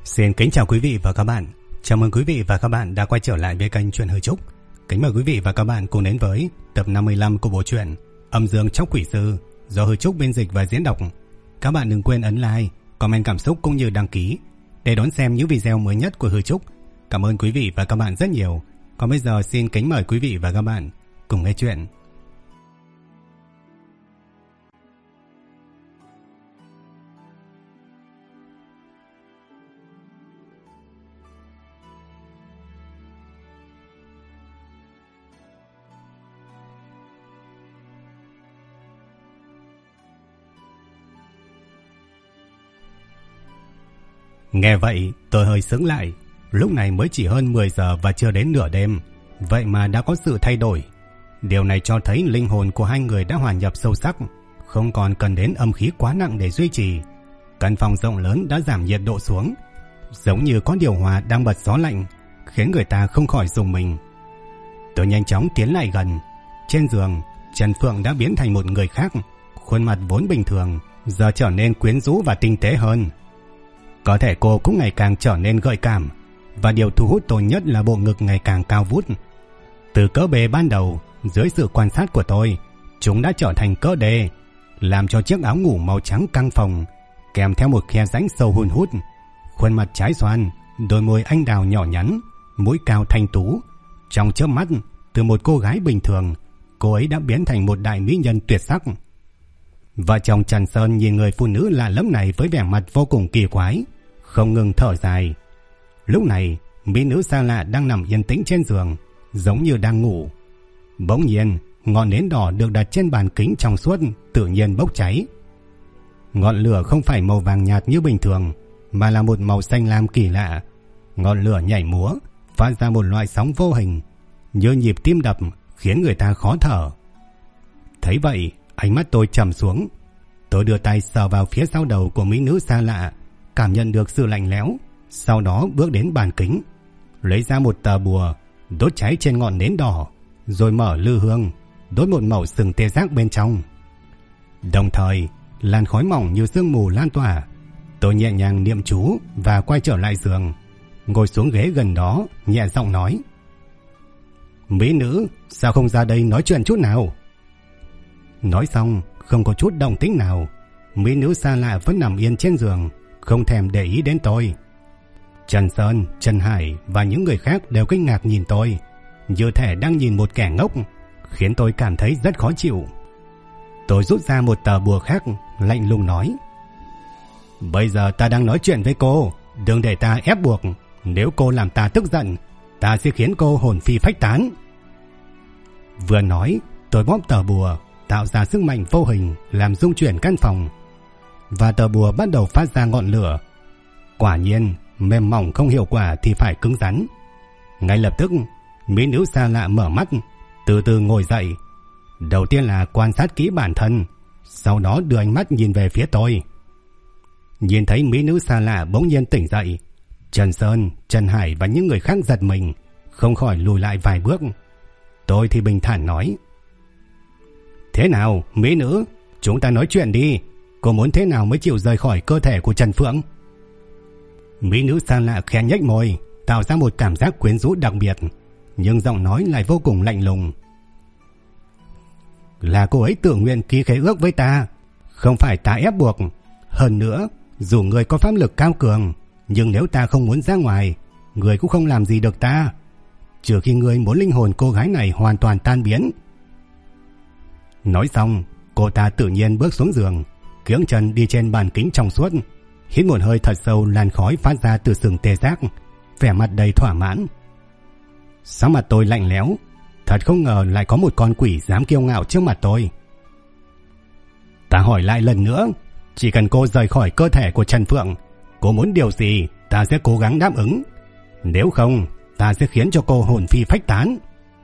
Xin kính chào quý vị và các bạn. Chào mừng quý vị và các bạn đã quay trở lại với kênh Truyện Hơi Trúc. Kính mời quý vị và các bạn cùng đến với tập 55 của bộ truyện Âm Dương Chóc Quỷ Sư do Hơi Trúc biên dịch và diễn đọc. Các bạn đừng quên ấn like, comment cảm xúc cũng như đăng ký để đón xem những video mới nhất của Hơi Trúc. Cảm ơn quý vị và các bạn rất nhiều. Còn bây giờ xin kính mời quý vị và các bạn cùng nghe chuyện. Nghe vậy tôi hơi sững lại. Lúc này mới chỉ hơn 10 giờ và chưa đến nửa đêm, vậy mà đã có sự thay đổi. Điều này cho thấy linh hồn của hai người đã hòa nhập sâu sắc, không còn cần đến âm khí quá nặng để duy trì. Căn phòng rộng lớn đã giảm nhiệt độ xuống, giống như có điều hòa đang bật gió lạnh, khiến người ta không khỏi rùng mình. Tôi nhanh chóng tiến lại gần. Trên giường, Trần Phượng đã biến thành một người khác, khuôn mặt vốn bình thường giờ trở nên quyến rũ và tinh tế hơn. Có thể cô cũng ngày càng trở nên gợi cảm, và điều thu hút tôi nhất là bộ ngực ngày càng cao vút. Từ cỡ B ban đầu, dưới sự quan sát của tôi, chúng đã trở thành cỡ D, làm cho chiếc áo ngủ màu trắng căng phồng, kèm theo một khe rãnh sâu hun hút. Khuôn mặt trái xoan, đôi môi anh đào nhỏ nhắn, mũi cao thanh tú. Trong chớp mắt, từ một cô gái bình thường, cô ấy đã biến thành một đại mỹ nhân tuyệt sắc. Vợ chồng Trần Sơn nhìn người phụ nữ lạ lẫm này với vẻ mặt vô cùng kỳ quái, không ngừng thở dài. Lúc này, mỹ nữ xa lạ đang nằm yên tĩnh trên giường, giống như đang ngủ. Bỗng nhiên, ngọn nến đỏ được đặt trên bàn kính trong suốt tự nhiên bốc cháy. Ngọn lửa không phải màu vàng nhạt như bình thường, mà là một màu xanh lam kỳ lạ. Ngọn lửa nhảy múa, phát ra một loại sóng vô hình, như nhịp tim đập, khiến người ta khó thở. Thấy vậy, ánh mắt tôi trầm xuống. Tôi đưa tay sờ vào phía sau đầu của mỹ nữ xa lạ, cảm nhận được sự lạnh lẽo. Sau đó bước đến bàn kính, lấy ra một tờ bùa, đốt cháy trên ngọn nến đỏ, rồi mở lư hương, đốt một mẩu sừng tê giác bên trong. Đồng thời, làn khói mỏng như sương mù lan tỏa. Tôi nhẹ nhàng niệm chú và quay trở lại giường, ngồi xuống ghế gần đó, nhẹ giọng nói: "Mỹ nữ, sao không ra đây nói chuyện chút nào?" Nói xong, không có chút động tĩnh nào. Mỹ nữ xa lạ vẫn nằm yên trên giường, không thèm để ý đến tôi. Trần Sơn, Trần Hải và những người khác đều kinh ngạc nhìn tôi, như thể đang nhìn một kẻ ngốc, khiến tôi cảm thấy rất khó chịu. Tôi rút ra một tờ bùa khác, lạnh lùng nói: "Bây giờ ta đang nói chuyện với cô, đừng để ta ép buộc. Nếu cô làm ta tức giận, ta sẽ khiến cô hồn phi phách tán." Vừa nói, tôi bóp tờ bùa, tạo ra sức mạnh vô hình làm rung chuyển căn phòng, và tờ bùa bắt đầu phát ra ngọn lửa. Quả nhiên, mềm mỏng không hiệu quả thì phải cứng rắn. Ngay lập tức, mỹ nữ xa lạ mở mắt, từ từ ngồi dậy. Đầu tiên là quan sát kỹ bản thân, sau đó đưa ánh mắt nhìn về phía tôi. Nhìn thấy mỹ nữ xa lạ bỗng nhiên tỉnh dậy, Trần Sơn, Trần Hải và những người khác giật mình, không khỏi lùi lại vài bước. Tôi thì bình thản nói: "Thế nào, mỹ nữ, chúng ta nói chuyện đi. Cô muốn thế nào mới chịu rời khỏi cơ thể của Trần Phượng?" Mỹ nữ xa lạ khẽ nhếch môi, tạo ra một cảm giác quyến rũ đặc biệt, nhưng giọng nói lại vô cùng lạnh lùng: "Là cô ấy tự nguyện ký khế ước với ta, không phải ta ép buộc. Hơn nữa, dù người có pháp lực cao cường, nhưng nếu ta không muốn ra ngoài, người cũng không làm gì được ta, trừ khi người muốn linh hồn cô gái này hoàn toàn tan biến." Nói xong, cô ta tự nhiên bước xuống giường, kiễng chân đi trên bàn kính trong suốt, hít một hơi thật sâu làn khói phát ra từ sừng tê giác, vẻ mặt đầy thỏa mãn. Sắc mặt tôi lạnh lẽo, thật không ngờ lại có một con quỷ dám kiêu ngạo trước mặt tôi. "Ta hỏi lại lần nữa, chỉ cần cô rời khỏi cơ thể của Trần Phượng, cô muốn điều gì ta sẽ cố gắng đáp ứng. Nếu không, ta sẽ khiến cho cô hồn phi phách tán."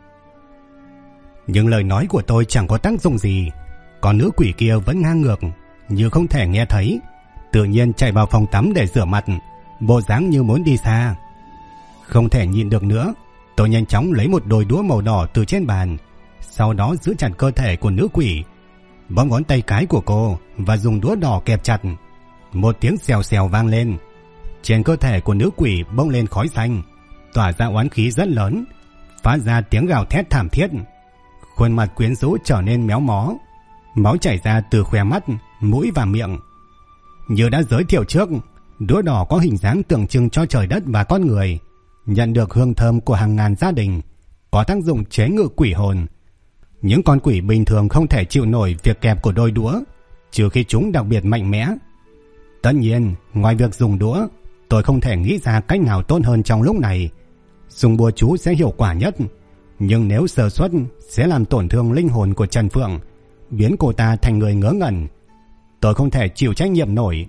Nhưng lời nói của tôi chẳng có tác dụng gì. Còn nữ quỷ kia vẫn ngang ngược, như không thể nghe thấy, tự nhiên chạy vào phòng tắm để rửa mặt, bộ dáng như muốn đi xa. Không thể nhịn được nữa, tôi nhanh chóng lấy một đôi đũa màu đỏ từ trên bàn, sau đó giữ chặt cơ thể của nữ quỷ, bóp ngón tay cái của cô và dùng đũa đỏ kẹp chặt. Một tiếng xèo xèo vang lên. Trên cơ thể của nữ quỷ bốc lên khói xanh, tỏa ra oán khí rất lớn, phát ra tiếng gào thét thảm thiết. Khuôn mặt quyến rũ trở nên méo mó, máu chảy ra từ khóe mắt, mũi và miệng. Như đã giới thiệu trước, đũa đỏ có hình dáng tượng trưng cho trời đất và con người, nhận được hương thơm của hàng ngàn gia đình, có tác dụng chế ngự quỷ hồn. Những con quỷ bình thường không thể chịu nổi việc kẹp của đôi đũa, trừ khi chúng đặc biệt mạnh mẽ. Tất nhiên, ngoài việc dùng đũa, tôi không thể nghĩ ra cách nào tốt hơn trong lúc này. Dùng bùa chú sẽ hiệu quả nhất, nhưng nếu sơ suất sẽ làm tổn thương linh hồn của Trần Phượng, biến cô ta thành người ngớ ngẩn. Tôi không thể chịu trách nhiệm nổi.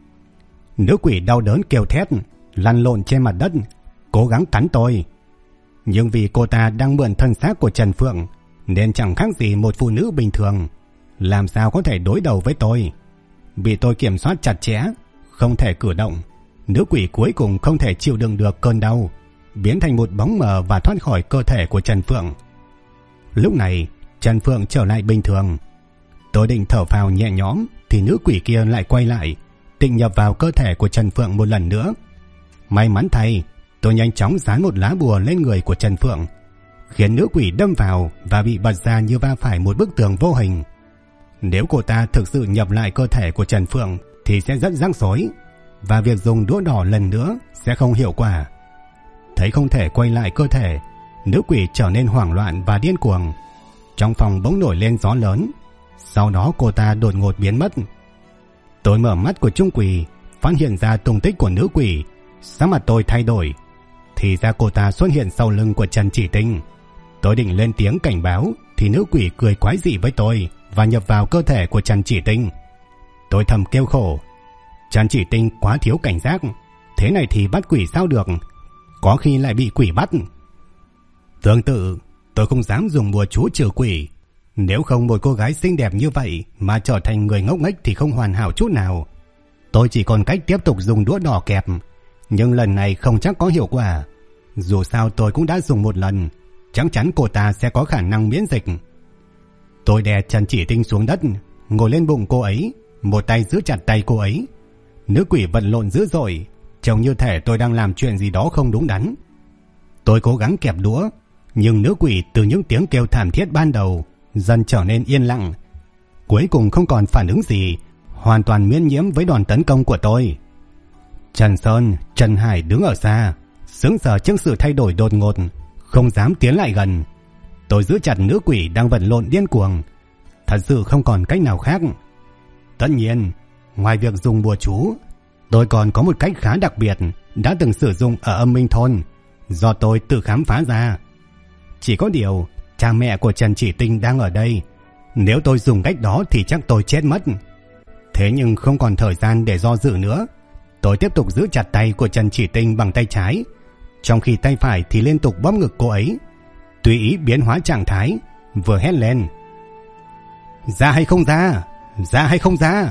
Nữ quỷ đau đớn kêu thét, lăn lộn trên mặt đất, cố gắng cắn tôi. Nhưng vì cô ta đang mượn thân xác của Trần Phượng, nên chẳng khác gì một phụ nữ bình thường, làm sao có thể đối đầu với tôi. Bị tôi kiểm soát chặt chẽ, không thể cử động, nữ quỷ cuối cùng không thể chịu đựng được cơn đau, biến thành một bóng mờ và thoát khỏi cơ thể của Trần Phượng. Lúc này Trần Phượng trở lại bình thường. Tôi định thở phào nhẹ nhõm thì nữ quỷ kia lại quay lại, định nhập vào cơ thể của Trần Phượng một lần nữa. May mắn thay, tôi nhanh chóng dán một lá bùa lên người của Trần Phượng, khiến nữ quỷ đâm vào và bị bật ra như va phải một bức tường vô hình. Nếu cô ta thực sự nhập lại cơ thể của Trần Phượng thì sẽ rất rắc rối, và việc dùng đũa đỏ lần nữa sẽ không hiệu quả. Thấy không thể quay lại cơ thể, nữ quỷ trở nên hoảng loạn và điên cuồng. Trong phòng bỗng nổi lên gió lớn, sau đó cô ta đột ngột biến mất. Tôi mở mắt của Trung Quỷ, phát hiện ra tung tích của nữ quỷ. Sắc mặt tôi thay đổi, thì ra cô ta xuất hiện sau lưng của Trần Chỉ Tinh. Tôi định lên tiếng cảnh báo thì nữ quỷ cười quái dị với tôi và nhập vào cơ thể của Trần Chỉ Tinh. Tôi thầm kêu khổ, Trần Chỉ Tinh quá thiếu cảnh giác, thế này thì bắt quỷ sao được, có khi lại bị quỷ bắt. Tương tự, tôi không dám dùng bùa chú trừ quỷ, nếu không một cô gái xinh đẹp như vậy mà trở thành người ngốc nghếch thì không hoàn hảo chút nào. Tôi chỉ còn cách tiếp tục dùng đũa đỏ kẹp, nhưng lần này không chắc có hiệu quả. Dù sao tôi cũng đã dùng một lần, chắc chắn cô ta sẽ có khả năng miễn dịch. Tôi đè Trần Chỉ Tinh xuống đất, ngồi lên bụng cô ấy, một tay giữ chặt tay cô ấy. Nữ quỷ vận lộn dữ dội, trông như thể tôi đang làm chuyện gì đó không đúng đắn. Tôi cố gắng kẹp đũa, nhưng nữ quỷ từ những tiếng kêu thảm thiết ban đầu dần trở nên yên lặng, cuối cùng không còn phản ứng gì, hoàn toàn miễn nhiễm với đòn tấn công của tôi. Trần Sơn, Trần Hải đứng ở xa, sững sờ trước sự thay đổi đột ngột, không dám tiến lại gần. Tôi giữ chặt nữ quỷ đang vật lộn điên cuồng, thật sự không còn cách nào khác. Tất nhiên, ngoài việc dùng bùa chú, tôi còn có một cách khá đặc biệt đã từng sử dụng ở Âm Minh Thôn, do tôi tự khám phá ra. Chỉ có điều, cha mẹ của Trần Chỉ Tinh đang ở đây, nếu tôi dùng cách đó thì chắc tôi chết mất. Thế nhưng không còn thời gian để do dự nữa. Tôi tiếp tục giữ chặt tay của Trần Chỉ Tinh bằng tay trái, trong khi tay phải thì liên tục bóp ngực cô ấy, tùy ý biến hóa trạng thái, vừa hét lên: ra hay không ra, ra hay không ra.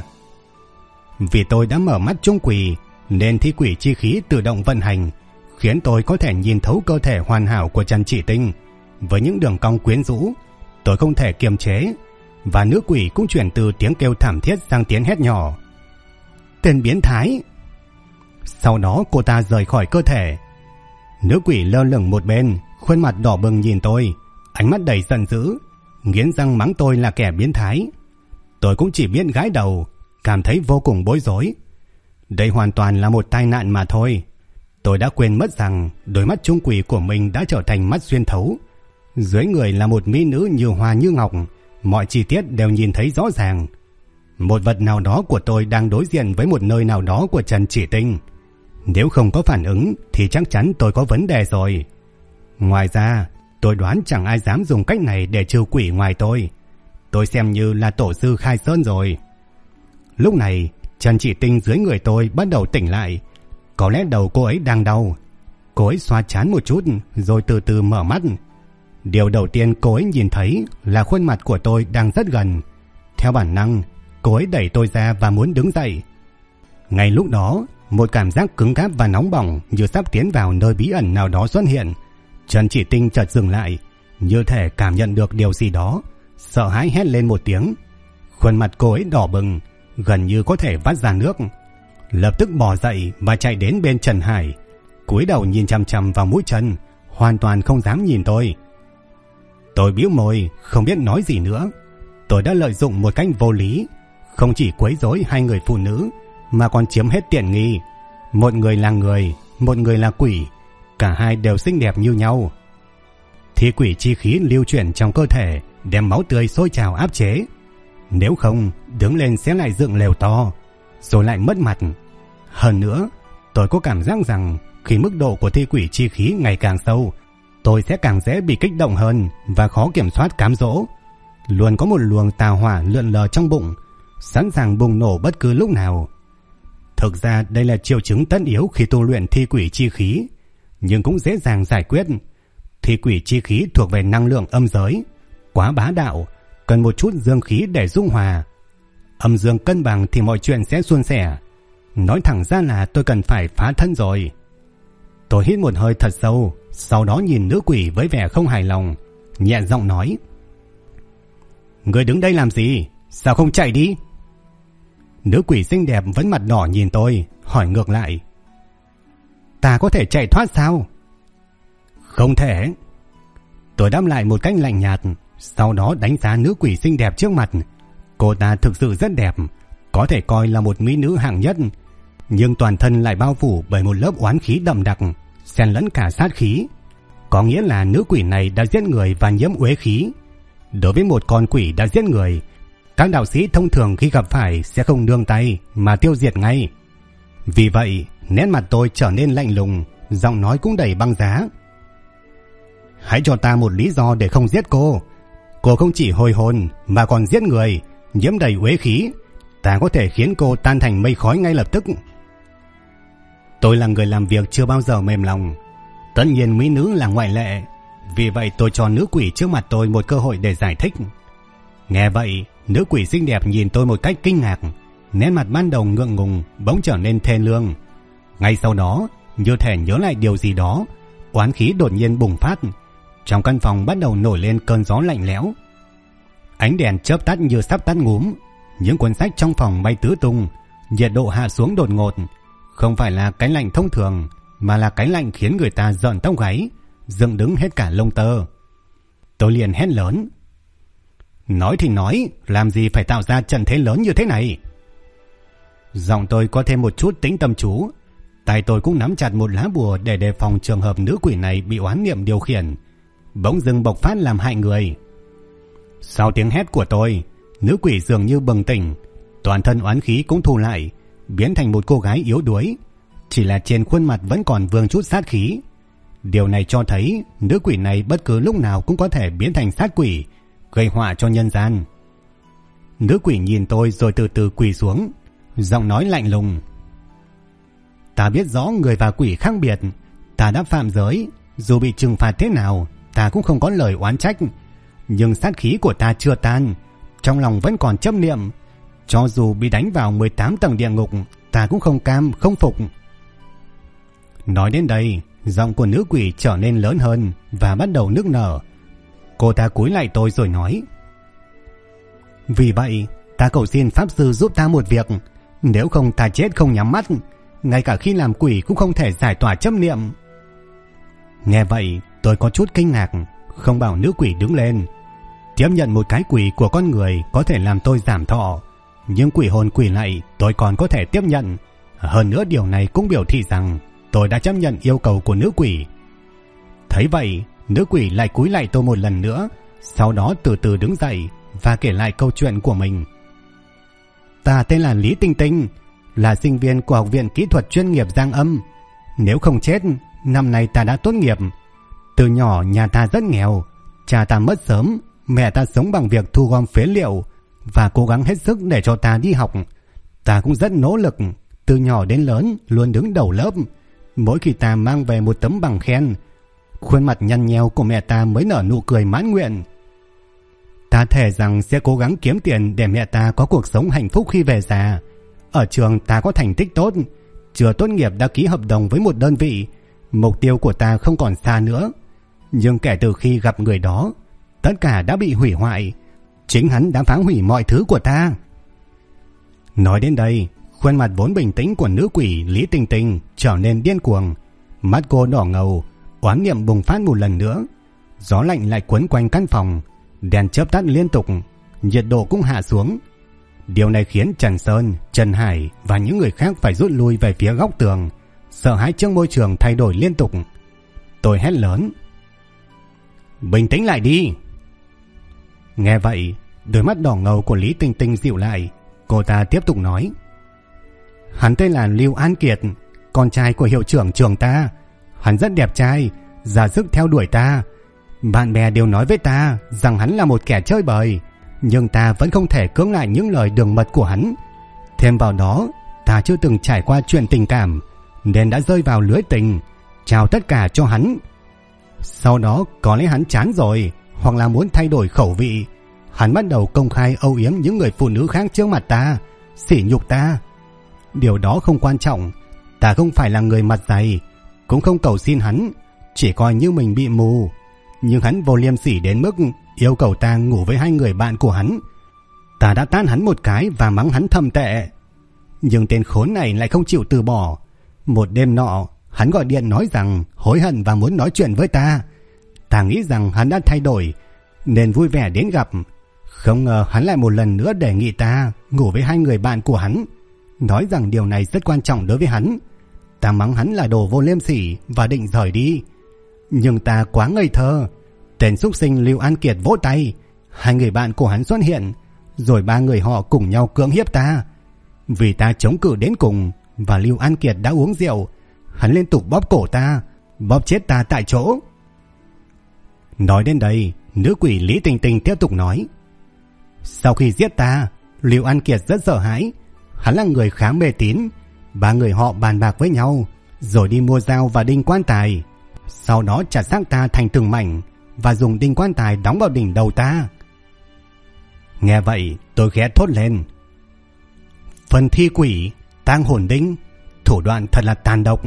Vì tôi đã mở mắt Trung Quỷ nên thi quỷ chi khí tự động vận hành, khiến tôi có thể nhìn thấu cơ thể hoàn hảo của Trần Chỉ Tinh với những đường cong quyến rũ. Tôi không thể kiềm chế, và nữ quỷ cũng chuyển từ tiếng kêu thảm thiết sang tiếng hét nhỏ: tên biến thái. Sau đó cô ta rời khỏi cơ thể. Nữ quỷ lơ lửng một bên, khuôn mặt đỏ bừng nhìn tôi, ánh mắt đầy giận dữ, nghiến răng mắng tôi là kẻ biến thái. Tôi cũng chỉ biết gãi đầu, cảm thấy vô cùng bối rối. Đây hoàn toàn là một tai nạn mà thôi. Tôi đã quên mất rằng đôi mắt Trung Quỷ của mình đã trở thành mắt xuyên thấu. Dưới người là một mỹ nữ như hoa như ngọc, mọi chi tiết đều nhìn thấy rõ ràng. Một vật nào đó của tôi đang đối diện với một nơi nào đó của Trần Chỉ Tinh. Nếu không có phản ứng thì chắc chắn tôi có vấn đề rồi. Ngoài ra, tôi đoán chẳng ai dám dùng cách này để trừ quỷ ngoài tôi. Tôi xem như là tổ sư khai sơn rồi. Lúc này, Trần Chỉ Tinh dưới người tôi bắt đầu tỉnh lại. Có lẽ đầu cô ấy đang đau. Cô ấy xoa trán một chút rồi từ từ mở mắt. Điều đầu tiên cô ấy nhìn thấy là khuôn mặt của tôi đang rất gần. Theo bản năng, cô ấy đẩy tôi ra và muốn đứng dậy. Ngay lúc đó, một cảm giác cứng cáp và nóng bỏng như sắp tiến vào nơi bí ẩn nào đó xuất hiện. Trần Chỉ Tinh chợt dừng lại, như thể cảm nhận được điều gì đó, sợ hãi hét lên một tiếng. Khuôn mặt cô ấy đỏ bừng, gần như có thể vắt ra nước. lập tức bò dậy và chạy đến bên Trần Hải, cúi đầu nhìn chằm chằm vào mũi chân, hoàn toàn không dám nhìn tôi. Tôi bĩu môi, không biết nói gì nữa. Tôi đã lợi dụng một cách vô lý, không chỉ quấy rối hai người phụ nữ mà còn chiếm hết tiện nghi. Một người là người, một người là quỷ, cả hai đều xinh đẹp như nhau. Thi quỷ chi khí lưu chuyển trong cơ thể, đem máu tươi sôi trào áp chế. Nếu không, đứng lên sẽ lại dựng lều to, rồi lại mất mặt. Hơn nữa, tôi có cảm giác rằng khi mức độ của thi quỷ chi khí ngày càng sâu, tôi sẽ càng dễ bị kích động hơn và khó kiểm soát cám dỗ. Luôn có một luồng tà hỏa lượn lờ trong bụng, sẵn sàng bùng nổ bất cứ lúc nào. Thực ra đây là triệu chứng tất yếu khi tu luyện thi quỷ chi khí, nhưng cũng dễ dàng giải quyết. Thi quỷ chi khí thuộc về năng lượng âm giới, quá bá đạo, cần một chút dương khí để dung hòa. Âm dương cân bằng thì mọi chuyện sẽ suôn sẻ. Nói thẳng ra là tôi cần phải phá thân rồi. Tôi hít một hơi thật sâu, sau đó nhìn nữ quỷ với vẻ không hài lòng, nhẹ giọng nói: Người đứng đây làm gì? Sao không chạy đi? Nữ quỷ xinh đẹp vẫn mặt đỏ nhìn tôi, hỏi ngược lại: Ta có thể chạy thoát sao? Không thể. Tôi đáp lại một cách lạnh nhạt, sau đó đánh giá nữ quỷ xinh đẹp trước mặt. Cô ta thực sự rất đẹp, có thể coi là một mỹ nữ hạng nhất, nhưng toàn thân lại bao phủ bởi một lớp oán khí đậm đặc, xen lẫn cả sát khí. Có nghĩa là nữ quỷ này đã giết người và nhiễm uế khí. Đối với một con quỷ đã giết người, các đạo sĩ thông thường khi gặp phải sẽ không nương tay mà tiêu diệt ngay. Vì vậy, nét mặt tôi trở nên lạnh lùng, giọng nói cũng đầy băng giá. Hãy cho ta một lý do để không giết cô. Cô không chỉ hồi hồn mà còn giết người, nhiễm đầy uế khí. Ta có thể khiến cô tan thành mây khói ngay lập tức. Tôi là người làm việc chưa bao giờ mềm lòng. Tất nhiên mỹ nữ là ngoại lệ. Vì vậy tôi cho nữ quỷ trước mặt tôi một cơ hội để giải thích. Nghe vậy, nữ quỷ xinh đẹp nhìn tôi một cách kinh ngạc. Nét mặt ban đầu ngượng ngùng bỗng trở nên thê lương. Ngay sau đó, như thể nhớ lại điều gì đó, oán khí đột nhiên bùng phát. Trong căn phòng bắt đầu nổi lên cơn gió lạnh lẽo. Ánh đèn chớp tắt như sắp tắt ngúm. Những cuốn sách trong phòng bay tứ tung. Nhiệt độ hạ xuống đột ngột. Không phải là cái lạnh thông thường, mà là cái lạnh khiến người ta rợn tóc gáy, dựng đứng hết cả lông tơ. Tôi liền hét lớn: Nói thì nói, làm gì phải tạo ra trận thế lớn như thế này? Giọng tôi có thêm một chút tĩnh tâm chú. Tay tôi cũng nắm chặt một lá bùa để đề phòng trường hợp nữ quỷ này bị oán niệm điều khiển, bỗng dưng bộc phát làm hại người. Sau tiếng hét của tôi, nữ quỷ dường như bừng tỉnh, toàn thân oán khí cũng thu lại, biến thành một cô gái yếu đuối, chỉ là trên khuôn mặt vẫn còn vương chút sát khí. Điều này cho thấy nữ quỷ này bất cứ lúc nào cũng có thể biến thành sát quỷ, gây họa cho nhân gian. Nữ quỷ nhìn tôi rồi từ từ quỳ xuống, giọng nói lạnh lùng: Ta biết rõ người và quỷ khác biệt. Ta đã phạm giới, dù bị trừng phạt thế nào ta cũng không có lời oán trách. Nhưng sát khí của ta chưa tan, trong lòng vẫn còn chấp niệm. Cho dù bị đánh vào 18 tầng địa ngục, ta cũng không cam, không phục. Nói đến đây, giọng của nữ quỷ trở nên lớn hơn và bắt đầu nức nở. Cô ta cúi lại tôi rồi nói: Vì vậy, ta cầu xin Pháp Sư giúp ta một việc. Nếu không ta chết không nhắm mắt, ngay cả khi làm quỷ cũng không thể giải tỏa chấp niệm. Nghe vậy, tôi có chút kinh ngạc, không bảo nữ quỷ đứng lên. Tiếp nhận một cái quỷ của con người có thể làm tôi giảm thọ, nhưng quỷ hồn quỷ lạy tôi còn có thể tiếp nhận. Hơn nữa điều này cũng biểu thị rằng tôi đã chấp nhận yêu cầu của nữ quỷ. Thấy vậy, nữ quỷ lại cúi lại tôi một lần nữa, sau đó từ từ đứng dậy và kể lại câu chuyện của mình. Ta tên là Lý Tinh Tinh, là sinh viên của Học viện Kỹ thuật chuyên nghiệp Giang Âm. Nếu không chết, năm nay ta đã tốt nghiệp. Từ nhỏ nhà ta rất nghèo, cha ta mất sớm, mẹ ta sống bằng việc thu gom phế liệu và cố gắng hết sức để cho ta đi học. Ta cũng rất nỗ lực, từ nhỏ đến lớn luôn đứng đầu lớp. Mỗi khi ta mang về một tấm bằng khen, khuôn mặt nhăn nheo của mẹ ta mới nở nụ cười mãn nguyện. Ta thề rằng sẽ cố gắng kiếm tiền để mẹ ta có cuộc sống hạnh phúc khi về già. Ở trường ta có thành tích tốt, chưa tốt nghiệp đã ký hợp đồng với một đơn vị. Mục tiêu của ta không còn xa nữa. Nhưng kể từ khi gặp người đó, tất cả đã bị hủy hoại. Chính hắn đã phá hủy mọi thứ của ta. Nói đến đây, Khuôn mặt vốn bình tĩnh của nữ quỷ Lý Tình Tình trở nên điên cuồng, mắt cô đỏ ngầu, oán niệm bùng phát một lần nữa. Gió lạnh lại quấn quanh căn phòng, đèn chớp tắt liên tục, nhiệt độ cũng hạ xuống. Điều này khiến Trần Sơn, Trần Hải và những người khác phải rút lui về phía góc tường, sợ hãi trước môi trường thay đổi liên tục. Tôi hét lớn: bình tĩnh lại đi. Nghe vậy, đôi mắt đỏ ngầu của Lý Tình Tình dịu lại. Cô ta tiếp tục nói: hắn tên là Lưu An Kiệt, con trai của hiệu trưởng trường ta. Hắn rất đẹp trai, ra sức theo đuổi ta. Bạn bè đều nói với ta rằng hắn là một kẻ chơi bời, nhưng ta vẫn không thể cưỡng lại những lời đường mật của hắn. Thêm vào đó, ta chưa từng trải qua chuyện tình cảm, nên đã rơi vào lưới tình, trao tất cả cho hắn. Sau đó có lẽ hắn chán rồi, hoặc là muốn thay đổi khẩu vị, hắn bắt đầu công khai âu yếm những người phụ nữ khác trước mặt ta, sỉ nhục ta. Điều đó không quan trọng, ta không phải là người mặt dày, cũng không cầu xin hắn, chỉ coi như mình bị mù. Nhưng hắn vô liêm sỉ đến mức yêu cầu ta ngủ với 2 người bạn của hắn. Ta đã tát hắn một cái và mắng hắn thầm tệ, nhưng tên khốn này lại không chịu từ bỏ. Một đêm nọ, hắn gọi điện nói rằng hối hận và muốn nói chuyện với ta. Ta nghĩ rằng hắn đã thay đổi nên vui vẻ đến gặp. Không ngờ hắn lại một lần nữa đề nghị ta ngủ với 2 người bạn của hắn, nói rằng điều này rất quan trọng đối với hắn. Ta mắng hắn là đồ vô liêm sỉ và định rời đi, nhưng ta quá ngây thơ. Tên súc sinh Lưu An Kiệt vỗ tay, 2 người bạn của hắn xuất hiện, rồi 3 người họ cùng nhau cưỡng hiếp ta. Vì ta chống cự đến cùng và Lưu An Kiệt đã uống rượu, hắn liên tục bóp cổ ta, bóp chết ta tại chỗ. Nói đến đây, nữ quỷ Lý Tình Tình tiếp tục nói: sau khi giết ta, Lưu An Kiệt rất sợ hãi. Hắn là người khá mê tín. 3 người họ bàn bạc với nhau, rồi đi mua dao và đinh quan tài, sau đó chặt xác ta thành từng mảnh và dùng đinh quan tài đóng vào đỉnh đầu ta. Nghe vậy, tôi khẽ thốt lên: phần thi quỷ, tang hồn đinh, thủ đoạn thật là tàn độc.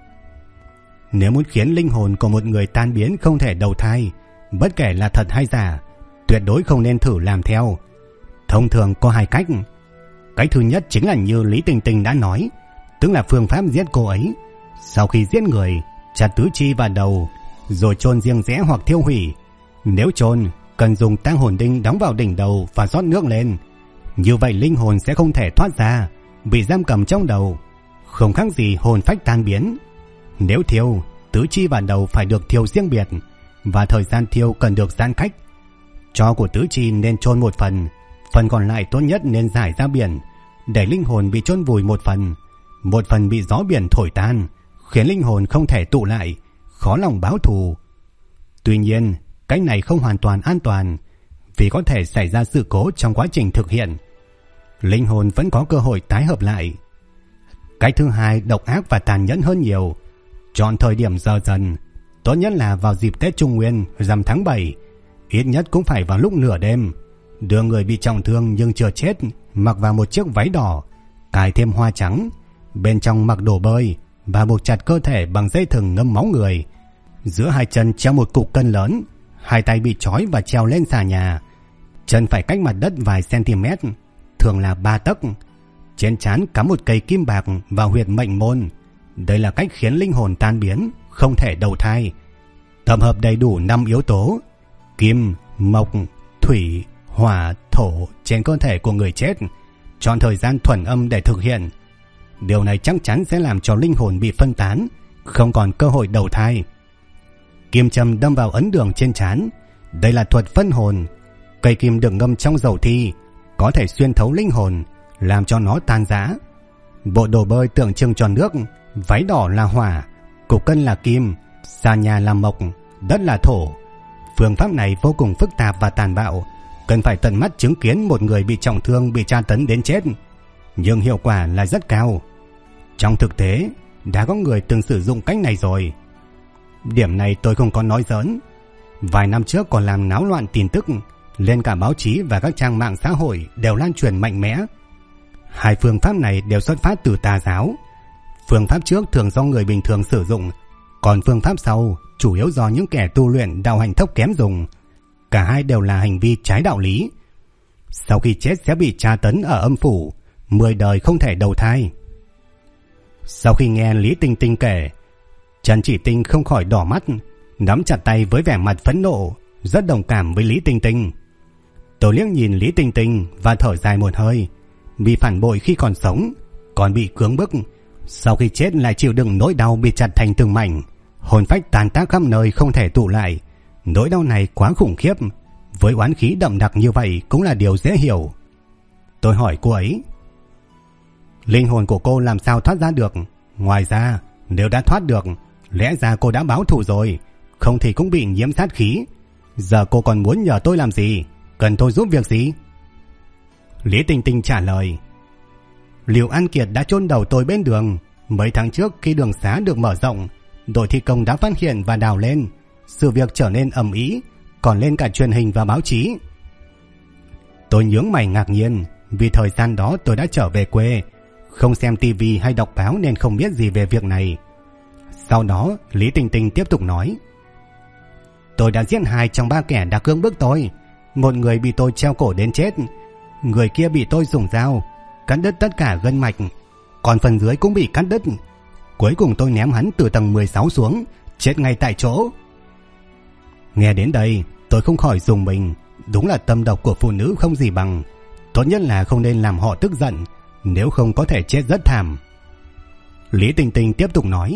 Nếu muốn khiến linh hồn của một người tan biến không thể đầu thai, bất kể là thật hay giả, tuyệt đối không nên thử làm theo. Thông thường có 2 cách. Cách thứ nhất chính là như Lý Tình Tình đã nói, tức là phương pháp giết cô ấy. Sau khi giết người, chặt tứ chi và đầu, rồi chôn riêng rẽ hoặc thiêu hủy. Nếu chôn, cần dùng tang hồn đinh đóng vào đỉnh đầu và rót nước lên. Như vậy linh hồn sẽ không thể thoát ra, bị giam cầm trong đầu, không khác gì hồn phách tan biến. Nếu thiêu, tứ chi và đầu phải được thiêu riêng biệt, và thời gian thiêu cần được giãn cách. Tro của tứ chi nên chôn một phần, phần còn lại tốt nhất nên rải ra biển, để linh hồn bị chôn vùi một phần bị gió biển thổi tan, khiến linh hồn không thể tụ lại, khó lòng báo thù. Tuy nhiên, cách này không hoàn toàn an toàn, vì có thể xảy ra sự cố trong quá trình thực hiện. Linh hồn vẫn có cơ hội tái hợp lại. Cách thứ hai độc ác và tàn nhẫn hơn nhiều. Chọn thời điểm giờ dần, tốt nhất là vào dịp Tết Trung Nguyên rằm tháng 7, ít nhất cũng phải vào lúc nửa đêm. Đưa người bị trọng thương nhưng chưa chết mặc vào một chiếc váy đỏ, cài thêm hoa trắng, bên trong mặc đồ bơi, và buộc chặt cơ thể bằng dây thừng ngâm máu người. Giữa 2 chân treo một cục cân lớn, 2 tay bị trói và treo lên xà nhà. Chân phải cách mặt đất vài cm, thường là 3 tấc. Trên trán cắm một cây kim bạc vào huyệt mệnh môn. Đây là cách khiến linh hồn tan biến, không thể đầu thai. Tập hợp đầy đủ 5 yếu tố: kim, mộc, thủy, hỏa, thổ trên cơ thể của người chết. Chọn thời gian thuần âm để thực hiện. Điều này chắc chắn sẽ làm cho linh hồn bị phân tán, không còn cơ hội đầu thai. Kim châm đâm vào ấn đường trên trán. Đây là thuật phân hồn. Cây kim được ngâm trong dầu thi, có thể xuyên thấu linh hồn, làm cho nó tan rã. Bộ đồ bơi tượng trưng cho nước, váy đỏ là hỏa, cục cân là kim, xà nhà là mộc, đất là thổ. Phương pháp này vô cùng phức tạp và tàn bạo, cần phải tận mắt chứng kiến một người bị trọng thương, bị tra tấn đến chết, nhưng hiệu quả là rất cao. Trong thực tế, đã có người từng sử dụng cách này rồi. Điểm này tôi không có nói giỡn. Vài năm trước còn làm náo loạn tin tức, lên cả báo chí và các trang mạng xã hội đều lan truyền mạnh mẽ. 2 phương pháp này đều xuất phát từ tà giáo. Phương pháp trước thường do người bình thường sử dụng, còn phương pháp sau chủ yếu do những kẻ tu luyện đạo hành thấp kém dùng. Cả hai đều là hành vi trái đạo lý. Sau khi chết sẽ bị tra tấn ở âm phủ, 10 đời không thể đầu thai. Sau khi nghe Lý Tinh Tinh kể, Trần Chỉ Tinh không khỏi đỏ mắt, nắm chặt tay với vẻ mặt phẫn nộ, rất đồng cảm với Lý Tinh Tinh. Tôi liếc nhìn Lý Tinh Tinh và thở dài một hơi. Bị phản bội khi còn sống, còn bị cưỡng bức, sau khi chết lại chịu đựng nỗi đau bị chặt thành từng mảnh, hồn phách tàn tác khắp nơi không thể tụ lại. Nỗi đau này quá khủng khiếp, với oán khí đậm đặc như vậy cũng là điều dễ hiểu. Tôi hỏi cô ấy, linh hồn của cô làm sao thoát ra được? Ngoài ra, nếu đã thoát được, lẽ ra cô đã báo thù rồi, không thì cũng bị nhiễm sát khí. Giờ cô còn muốn nhờ tôi làm gì? Cần tôi giúp việc gì? Lý Tinh Tinh trả lời, Liễu An Kiệt đã chôn đầu tôi bên đường. Mấy tháng trước khi đường xá được mở rộng, đội thi công đã phát hiện và đào lên. Sự việc trở nên ầm ĩ, còn lên cả truyền hình và báo chí. Tôi nhướng mày ngạc nhiên, vì thời gian đó tôi đã trở về quê, không xem tivi hay đọc báo nên không biết gì về việc này. Sau đó Lý Tinh Tinh tiếp tục nói, tôi đã giết 2 trong 3 kẻ đã cưỡng bức tôi. Một người bị tôi treo cổ đến chết, người kia bị tôi dùng dao cắt đứt tất cả gân mạch, còn phần dưới cũng bị cắt đứt. Cuối cùng tôi ném hắn từ tầng 16 xuống, chết ngay tại chỗ. Nghe đến đây tôi không khỏi rùng mình. Đúng là tâm độc của phụ nữ không gì bằng. Tốt nhất là không nên làm họ tức giận, nếu không có thể chết rất thảm. Lý Tinh Tinh tiếp tục nói,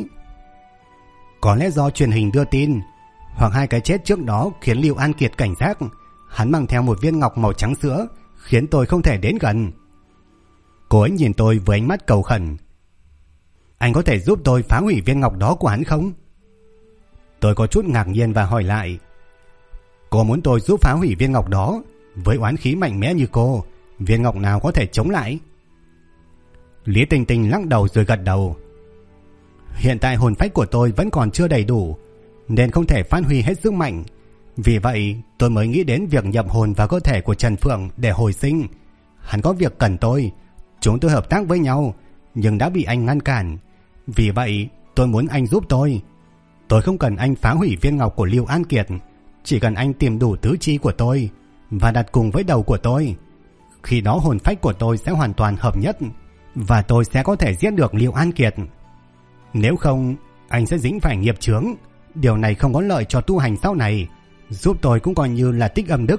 có lẽ do truyền hình đưa tin, hoặc 2 cái chết trước đó khiến Liễu An Kiệt cảnh giác. Hắn mang theo một viên ngọc màu trắng sữa, khiến tôi không thể đến gần. Cô ấy nhìn tôi với ánh mắt cầu khẩn, anh có thể giúp tôi phá hủy viên ngọc đó của hắn không? Tôi có chút ngạc nhiên và hỏi lại, cô muốn tôi giúp phá hủy viên ngọc đó? Với oán khí mạnh mẽ như cô, viên ngọc nào có thể chống lại? Lý Tinh Tinh lắc đầu rồi gật đầu, hiện tại hồn phách của tôi vẫn còn chưa đầy đủ, nên không thể phát huy hết sức mạnh. Vì vậy tôi mới nghĩ đến việc nhập hồn vào cơ thể của Trần Phượng để hồi sinh. Hắn có việc cần tôi, chúng tôi hợp tác với nhau, nhưng đã bị anh ngăn cản. Vì vậy tôi muốn anh giúp tôi. Tôi không cần anh phá hủy viên ngọc của Liễu An Kiệt, chỉ cần anh tìm đủ tứ chi của tôi và đặt cùng với đầu của tôi. Khi đó hồn phách của tôi sẽ hoàn toàn hợp nhất, và tôi sẽ có thể giết được Liễu An Kiệt. Nếu không, anh sẽ dính phải nghiệp chướng. Điều này không có lợi cho tu hành sau này, giúp tôi cũng coi như là tích âm đức.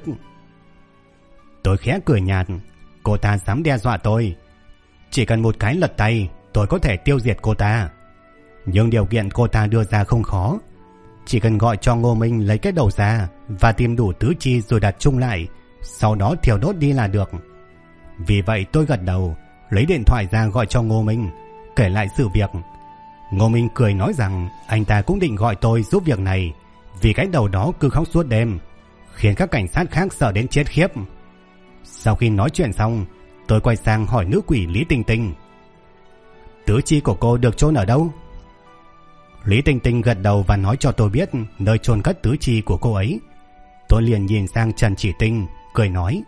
Tôi khẽ cười nhạt, cô ta dám đe dọa tôi. Chỉ cần một cái lật tay, tôi có thể tiêu diệt cô ta. Nhưng điều kiện cô ta đưa ra không khó, chỉ cần gọi cho Ngô Minh lấy cái đầu ra và tìm đủ tứ chi rồi đặt chung lại, sau đó thiêu đốt đi là được. Vì vậy tôi gật đầu, lấy điện thoại ra gọi cho Ngô Minh, kể lại sự việc. Ngô Minh cười nói rằng anh ta cũng định gọi tôi giúp việc này, vì cái đầu đó cứ khóc suốt đêm, khiến các cảnh sát khác sợ đến chết khiếp. Sau khi nói chuyện xong, tôi quay sang hỏi nữ quỷ Lý Tinh Tinh, tứ chi của cô được chôn ở đâu? Lý Tinh Tinh gật đầu và nói cho tôi biết nơi chôn cất tứ chi của cô ấy. Tôi liền nhìn sang Trần Chỉ Tinh, cười nói,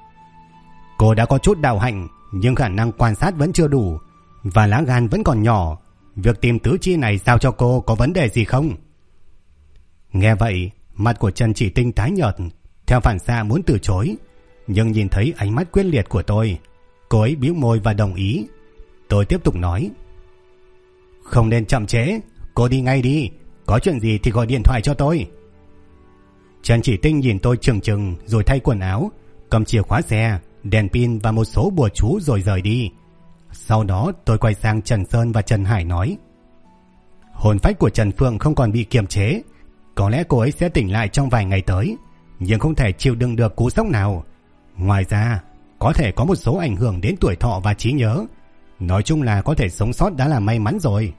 cô đã có chút đạo hạnh, nhưng khả năng quan sát vẫn chưa đủ, và lá gan vẫn còn nhỏ. Việc tìm tứ chi này giao cho cô có vấn đề gì không? Nghe vậy, mặt của Trần Chỉ Tinh tái nhợt, theo phản xạ muốn từ chối, nhưng nhìn thấy ánh mắt quyết liệt của tôi, cô ấy bĩu môi và đồng ý. Tôi tiếp tục nói, không nên chậm trễ, cô đi ngay đi, có chuyện gì thì gọi điện thoại cho tôi. Trần Chỉ Tinh nhìn tôi chừng chừng rồi thay quần áo, cầm chìa khóa xe, đèn pin và một số bùa chú rồi rời đi. Sau đó tôi quay sang Trần Sơn và Trần Hải nói, hồn phách của Trần Phượng không còn bị kiềm chế, có lẽ cô ấy sẽ tỉnh lại trong vài ngày tới, nhưng không thể chịu đựng được cú sốc nào. Ngoài ra có thể có một số ảnh hưởng đến tuổi thọ và trí nhớ. Nói chung là có thể sống sót đã là may mắn rồi.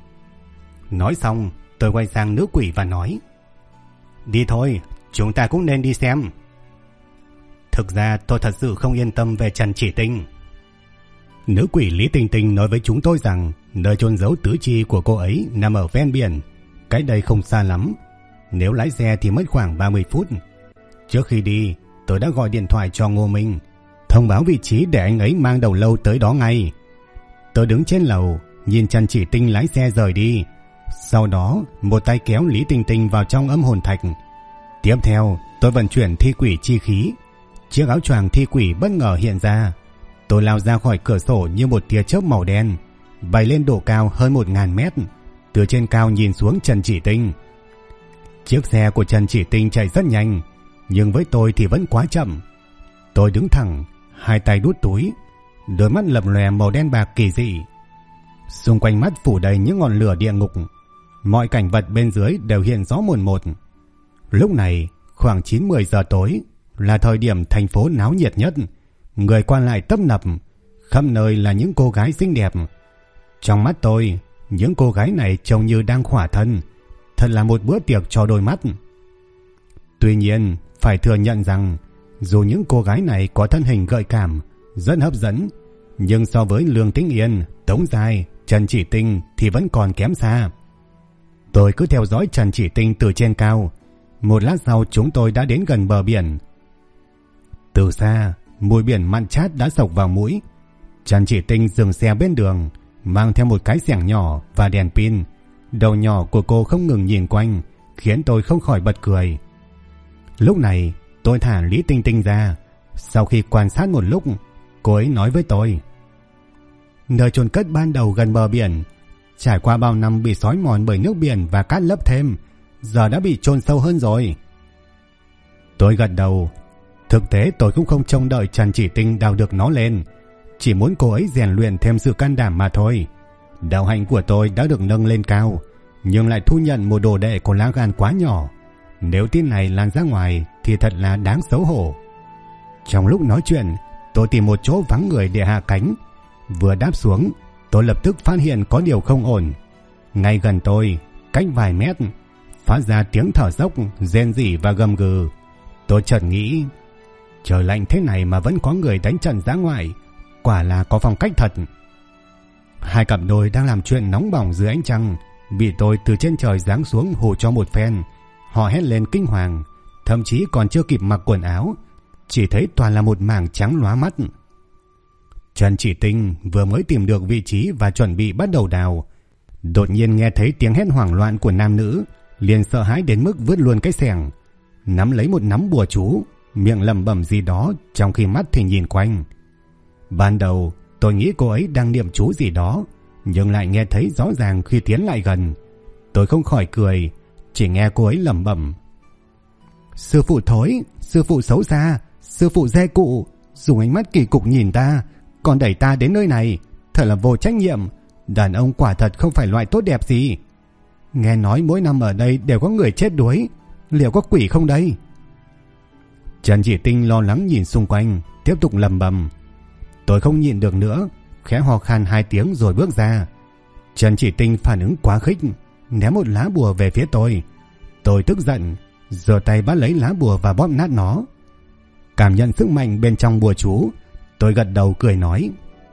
Nói xong tôi quay sang nữ quỷ và nói, đi thôi, chúng ta cũng nên đi xem. Thực ra tôi thật sự không yên tâm về Trần Chỉ Tinh. Nữ quỷ Lý Tinh Tinh nói với chúng tôi rằng nơi chôn giấu tứ chi của cô ấy nằm ở ven biển, cách đây không xa lắm. Nếu lái xe thì mất khoảng 30 phút. Trước khi đi, tôi đã gọi điện thoại cho Ngô Minh, thông báo vị trí để anh ấy mang đầu lâu tới đó ngay. Tôi đứng trên lầu, nhìn Trần Chỉ Tinh lái xe rời đi. Sau đó, một tay kéo Lý Tinh Tinh vào trong âm hồn thạch. Tiếp theo, tôi vận chuyển thi quỷ chi khí. Chiếc áo choàng thi quỷ bất ngờ hiện ra. Tôi lao ra khỏi cửa sổ như một tia chớp màu đen, bay lên độ cao hơn 1000 mét. Từ trên cao nhìn xuống Trần Chỉ Tinh. Chiếc xe của Trần Chỉ Tinh chạy rất nhanh, nhưng với tôi thì vẫn quá chậm. Tôi đứng thẳng, hai tay đút túi, đôi mắt lập lòe màu đen bạc kỳ dị. Xung quanh mắt phủ đầy những ngọn lửa địa ngục. Mọi cảnh vật bên dưới đều hiện rõ mồn một. Lúc này khoảng 9-10 giờ tối, là thời điểm thành phố náo nhiệt nhất. Người qua lại tấp nập, khắp nơi là những cô gái xinh đẹp. Trong mắt tôi, những cô gái này trông như đang khỏa thân. Thật là một bữa tiệc cho đôi mắt. Tuy nhiên, phải thừa nhận rằng dù những cô gái này có thân hình gợi cảm, rất hấp dẫn, nhưng so với Lương Tĩnh Yên, Tống Giai, Trần Chỉ Tinh thì vẫn còn kém xa. Tôi cứ theo dõi Trần Chỉ Tinh từ trên cao. Một lát sau chúng tôi đã đến gần bờ biển. Từ xa, mùi biển mặn chát đã sộc vào mũi. Trần Chỉ Tinh dừng xe bên đường, mang theo một cái xẻng nhỏ và đèn pin. Đầu nhỏ của cô không ngừng nhìn quanh, khiến tôi không khỏi bật cười. Lúc này tôi thả Lý Tinh Tinh ra. Sau khi quan sát một lúc, cô ấy nói với tôi: nơi chôn cất ban đầu gần bờ biển, trải qua bao năm bị xói mòn bởi nước biển và cát lấp thêm, giờ đã bị chôn sâu hơn rồi. Tôi gật đầu. Thực tế tôi cũng không trông đợi Trần Chỉ Tinh đào được nó lên, chỉ muốn cô ấy rèn luyện thêm sự can đảm mà thôi. Đạo hạnh của tôi đã được nâng lên cao, nhưng lại thu nhận một đồ đệ có lá gan quá nhỏ. Nếu tin này lan ra ngoài thì thật là đáng xấu hổ. Trong lúc nói chuyện, tôi tìm một chỗ vắng người để hạ cánh. Vừa đáp xuống, tôi lập tức phát hiện có điều không ổn. Ngay gần tôi, cách vài mét, phát ra tiếng thở dốc, rên rỉ và gầm gừ. Tôi chợt nghĩ, trời lạnh thế này mà vẫn có người đánh trận dã ngoại, quả là có phong cách thật. Hai cặp đôi đang làm chuyện nóng bỏng dưới ánh trăng, bị tôi từ trên trời giáng xuống hù cho một phen. Họ hét lên kinh hoàng, thậm chí còn chưa kịp mặc quần áo, chỉ thấy toàn là một mảng trắng lóa mắt. Trần Chỉ Tinh vừa mới tìm được vị trí và chuẩn bị bắt đầu đào, đột nhiên nghe thấy tiếng hét hoảng loạn của nam nữ, liền sợ hãi đến mức vứt luôn cái xẻng, nắm lấy một nắm bùa chú, miệng lẩm bẩm gì đó trong khi mắt thì nhìn quanh. Ban đầu tôi nghĩ cô ấy đang niệm chú gì đó, nhưng lại nghe thấy rõ ràng khi tiến lại gần. Tôi không khỏi cười, chỉ nghe cô ấy lẩm bẩm: sư phụ thối, sư phụ xấu xa, sư phụ dê cụ, dùng ánh mắt kỳ cục nhìn ta, còn đẩy ta đến nơi này, thật là vô trách nhiệm. Đàn ông quả thật không phải loại tốt đẹp gì. Nghe nói mỗi năm ở đây đều có người chết đuối, liệu có quỷ không đây? Trần Chỉ Tinh lo lắng nhìn xung quanh, tiếp tục lẩm bẩm. Tôi không nhịn được nữa, khẽ ho khan 2 tiếng rồi bước ra. Trần Chỉ Tinh phản ứng quá khích, ném một lá bùa về phía tôi. Tôi tức giận, giơ tay bắt lấy lá bùa và bóp nát nó. Cảm nhận sức mạnh bên trong bùa chú, tôi gật đầu cười nói: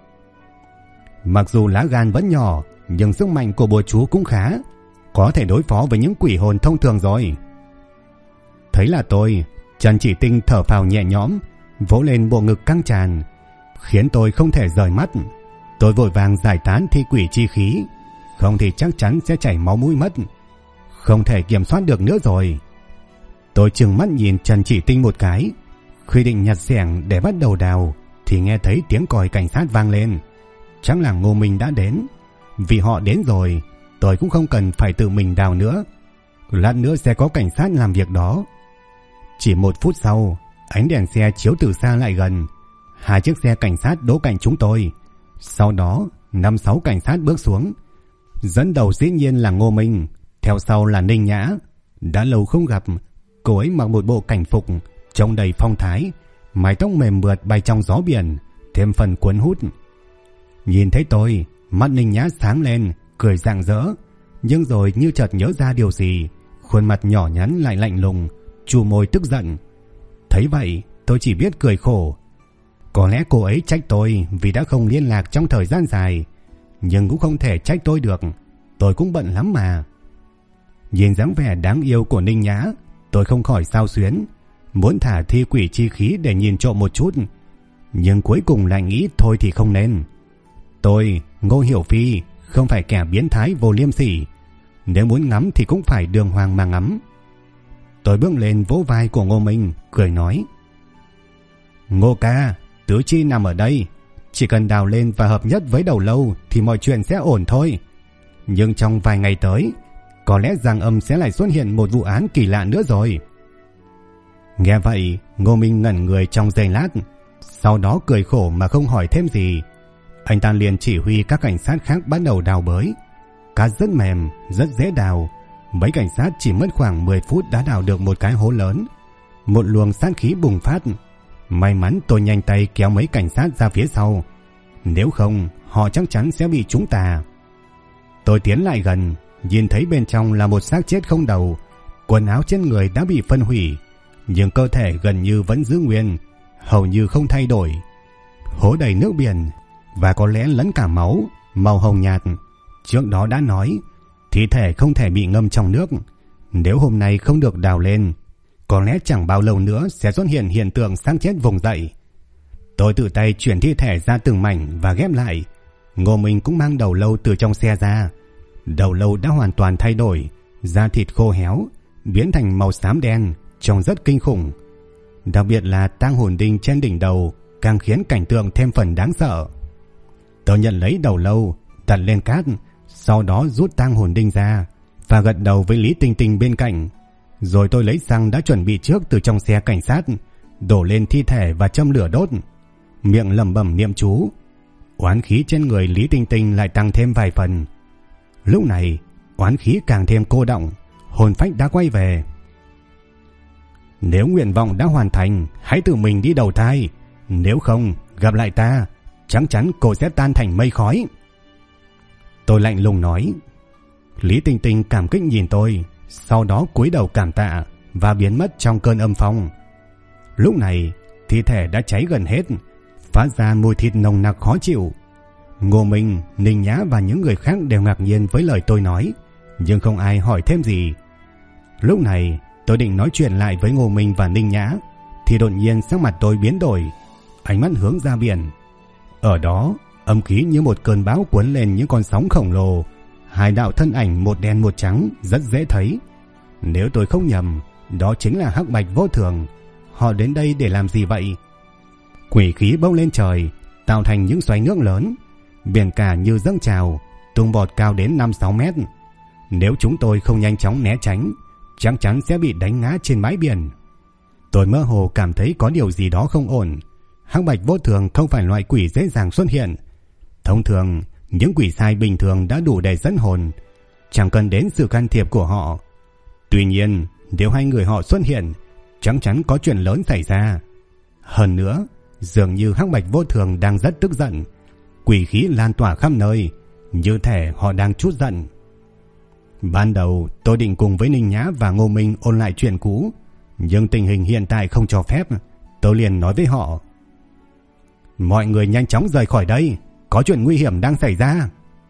mặc dù lá gan vẫn nhỏ, nhưng sức mạnh của bùa chú cũng khá, có thể đối phó với những quỷ hồn thông thường rồi. Thấy là tôi, Trần Chỉ Tinh thở phào nhẹ nhõm, vỗ lên bộ ngực căng tràn, khiến tôi không thể rời mắt. Tôi vội vàng giải tán thi quỷ chi khí, không thì chắc chắn sẽ chảy máu mũi mất, không thể kiểm soát được nữa rồi. Tôi trừng mắt nhìn Trần Chỉ Tinh một cái. Khi định nhặt xẻng để bắt đầu đào thì nghe thấy tiếng còi cảnh sát vang lên. Chắc là Ngô Minh đã đến. Vì họ đến rồi, tôi cũng không cần phải tự mình đào nữa. Lát nữa sẽ có cảnh sát làm việc đó. Chỉ 1 phút sau, ánh đèn xe chiếu từ xa lại gần. 2 chiếc xe cảnh sát đỗ cạnh chúng tôi. Sau đó 5-6 cảnh sát bước xuống. Dẫn đầu dĩ nhiên là Ngô Minh, theo sau là Ninh Nhã. Đã lâu không gặp, cô ấy mặc một bộ cảnh phục trông đầy phong thái, mái tóc mềm mượt bay trong gió biển, thêm phần cuốn hút. Nhìn thấy tôi, mắt Ninh Nhã sáng lên, cười rạng rỡ, nhưng rồi như chợt nhớ ra điều gì, khuôn mặt nhỏ nhắn lại lạnh lùng, chu môi tức giận. Thấy vậy, tôi chỉ biết cười khổ. Có lẽ cô ấy trách tôi vì đã không liên lạc trong thời gian dài, nhưng cũng không thể trách tôi được, tôi cũng bận lắm mà. Nhìn dáng vẻ đáng yêu của Ninh Nhã, tôi không khỏi xao xuyến, muốn thả thi quỷ chi khí để nhìn trộm một chút, nhưng cuối cùng lại nghĩ thôi thì không nên. Tôi, Ngô Hiểu Phi, không phải kẻ biến thái vô liêm sỉ, nếu muốn ngắm thì cũng phải đường hoàng mà ngắm. Tôi bước lên vỗ vai của Ngô Minh, cười nói: Ngô ca, tứ chi nằm ở đây, chỉ cần đào lên và hợp nhất với đầu lâu thì mọi chuyện sẽ ổn thôi. Nhưng trong vài ngày tới, có lẽ Giang Âm sẽ lại xuất hiện một vụ án kỳ lạ nữa rồi. Nghe vậy, Ngô Minh ngẩn người trong giây lát, sau đó cười khổ mà không hỏi thêm gì. Anh ta liền chỉ huy các cảnh sát khác bắt đầu đào bới. Cát rất mềm, rất dễ đào. Mấy cảnh sát chỉ mất khoảng 10 phút đã đào được một cái hố lớn. Một luồng sát khí bùng phát. May mắn tôi nhanh tay kéo mấy cảnh sát ra phía sau. Nếu không, họ chắc chắn sẽ bị chúng ta. Tôi tiến lại gần, nhìn thấy bên trong là một xác chết không đầu. Quần áo trên người đã bị phân hủy, nhưng cơ thể gần như vẫn giữ nguyên, hầu như không thay đổi. Hố đầy nước biển và có lẽ lẫn cả máu, màu hồng nhạt. Trước đó đã nói, thi thể không thể bị ngâm trong nước. Nếu hôm nay không được đào lên, có lẽ chẳng bao lâu nữa sẽ xuất hiện hiện tượng xác chết vùng dậy. Tôi tự tay chuyển thi thể ra từng mảnh và ghép lại. Ngô Minh cũng mang đầu lâu từ trong xe ra. Đầu lâu đã hoàn toàn thay đổi, da thịt khô héo, biến thành màu xám đen, trông rất kinh khủng. Đặc biệt là tang hồn đinh trên đỉnh đầu càng khiến cảnh tượng thêm phần đáng sợ. Tôi nhận lấy đầu lâu, đặt lên cát, sau đó rút tang hồn đinh ra và gật đầu với Lý Tinh Tinh bên cạnh. Rồi tôi lấy xăng đã chuẩn bị trước từ trong xe cảnh sát, đổ lên thi thể và châm lửa đốt, miệng lẩm bẩm niệm chú. Oán khí trên người Lý Tinh Tinh lại tăng thêm vài phần. Lúc này, oán khí càng thêm cô đọng, hồn phách đã quay về. Nếu nguyện vọng đã hoàn thành, hãy tự mình đi đầu thai. Nếu không, gặp lại ta, chắc chắn cô sẽ tan thành mây khói. Tôi lạnh lùng nói. Lý Tinh Tinh cảm kích nhìn tôi, sau đó cúi đầu cảm tạ và biến mất trong cơn âm phong. Lúc này, thi thể đã cháy gần hết, phát ra mùi thịt nồng nặc khó chịu. Ngô Minh, Ninh Nhã và những người khác đều ngạc nhiên với lời tôi nói, nhưng không ai hỏi thêm gì. Lúc này, tôi định nói chuyện lại với Ngô Minh và Ninh Nhã, thì đột nhiên sắc mặt tôi biến đổi, ánh mắt hướng ra biển. Ở đó, âm khí như một cơn bão cuốn lên những con sóng khổng lồ. Hai đạo thân ảnh một đen một trắng rất dễ thấy. Nếu tôi không nhầm, đó chính là Hắc Bạch Vô Thường. Họ đến đây để làm gì vậy? Quỷ khí bốc lên trời, tạo thành những xoáy nước lớn. Biển cả như dâng trào, tung bọt cao đến 5-6 mét. Nếu chúng tôi không nhanh chóng né tránh, chắc chắn sẽ bị đánh ngã trên bãi biển. Tôi mơ hồ cảm thấy có điều gì đó không ổn. Hắc Bạch Vô Thường không phải loại quỷ dễ dàng xuất hiện. Thông thường, những quỷ sai bình thường đã đủ để dẫn hồn, chẳng cần đến sự can thiệp của họ. Tuy nhiên, nếu hai người họ xuất hiện, chắc chắn có chuyện lớn xảy ra. Hơn nữa, dường như Hắc Bạch Vô Thường đang rất tức giận. Quỷ khí lan tỏa khắp nơi, như thể họ đang trút giận. Ban đầu tôi định cùng với Ninh Nhã và Ngô Minh ôn lại chuyện cũ, nhưng tình hình hiện tại không cho phép. Tôi liền nói với họ: mọi người nhanh chóng rời khỏi đây, có chuyện nguy hiểm đang xảy ra.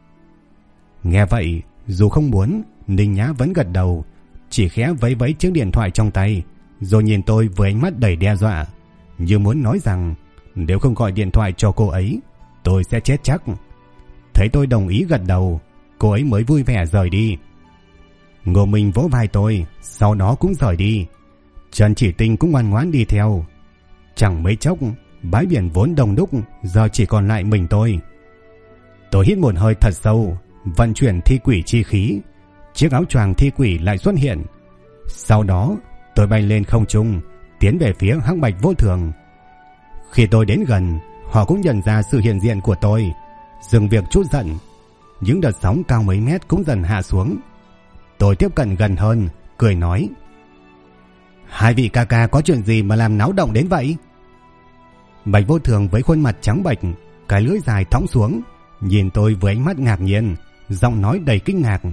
Nghe vậy, dù không muốn, Ninh Nhã vẫn gật đầu, chỉ khẽ vẫy vẫy chiếc điện thoại trong tay, rồi nhìn tôi với ánh mắt đầy đe dọa, như muốn nói rằng nếu không gọi điện thoại cho cô ấy, tôi sẽ chết chắc. Thấy tôi đồng ý gật đầu, cô ấy mới vui vẻ rời đi. Ngô Minh vỗ vai tôi, sau đó cũng rời đi. Trần Chỉ Tinh cũng ngoan ngoãn đi theo. Chẳng mấy chốc, bãi biển vốn đông đúc giờ chỉ còn lại mình tôi. Tôi hít một hơi thật sâu, vận chuyển thi quỷ chi khí. Chiếc áo choàng thi quỷ lại xuất hiện. Sau đó, tôi bay lên không trung, tiến về phía Hắc Bạch Vô Thường. Khi tôi đến gần, họ cũng nhận ra sự hiện diện của tôi, dừng việc trút giận. Những đợt sóng cao mấy mét cũng dần hạ xuống. Tôi tiếp cận gần hơn, cười nói: hai vị ca ca có chuyện gì mà làm náo động đến vậy? Bạch Vô Thường với khuôn mặt trắng bệch, cái lưỡi dài thõng xuống, nhìn tôi với ánh mắt ngạc nhiên, giọng nói đầy kinh ngạc: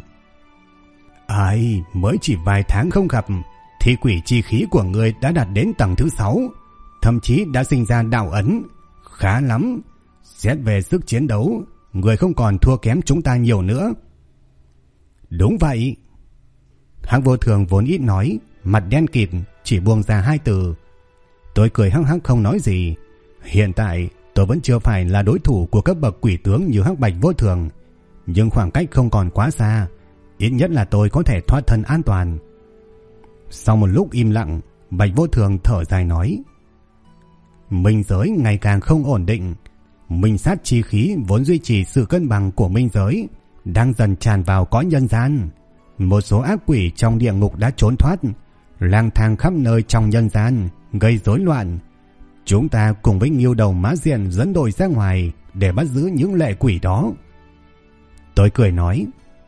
ai, mới chỉ vài tháng không gặp, thi quỷ chi khí của người đã đạt đến tầng thứ 6, thậm chí đã sinh ra đạo ấn. Khá lắm, xét về sức chiến đấu, người không còn thua kém chúng ta nhiều nữa. Đúng vậy. Hắc Vô Thường vốn ít nói, mặt đen kịt, chỉ buông ra 2 từ. Tôi cười hắc hắc không nói gì. Hiện tại tôi vẫn chưa phải là đối thủ của cấp bậc quỷ tướng như Hắc Bạch Vô Thường, nhưng khoảng cách không còn quá xa, ít nhất là tôi có thể thoát thân an toàn. Sau một lúc im lặng, Bạch Vô Thường thở dài nói: minh giới ngày càng không ổn định, Minh sát chi khí vốn duy trì sự cân bằng của minh giới đang dần tràn vào cõi nhân gian. Một số ác quỷ trong địa ngục đã trốn thoát, lang thang khắp nơi trong nhân gian, gây rối loạn. Chúng ta cùng với Ngưu Đầu Mã Diện dẫn đội ra ngoài để bắt giữ những lệ quỷ đó. Tôi cười nói,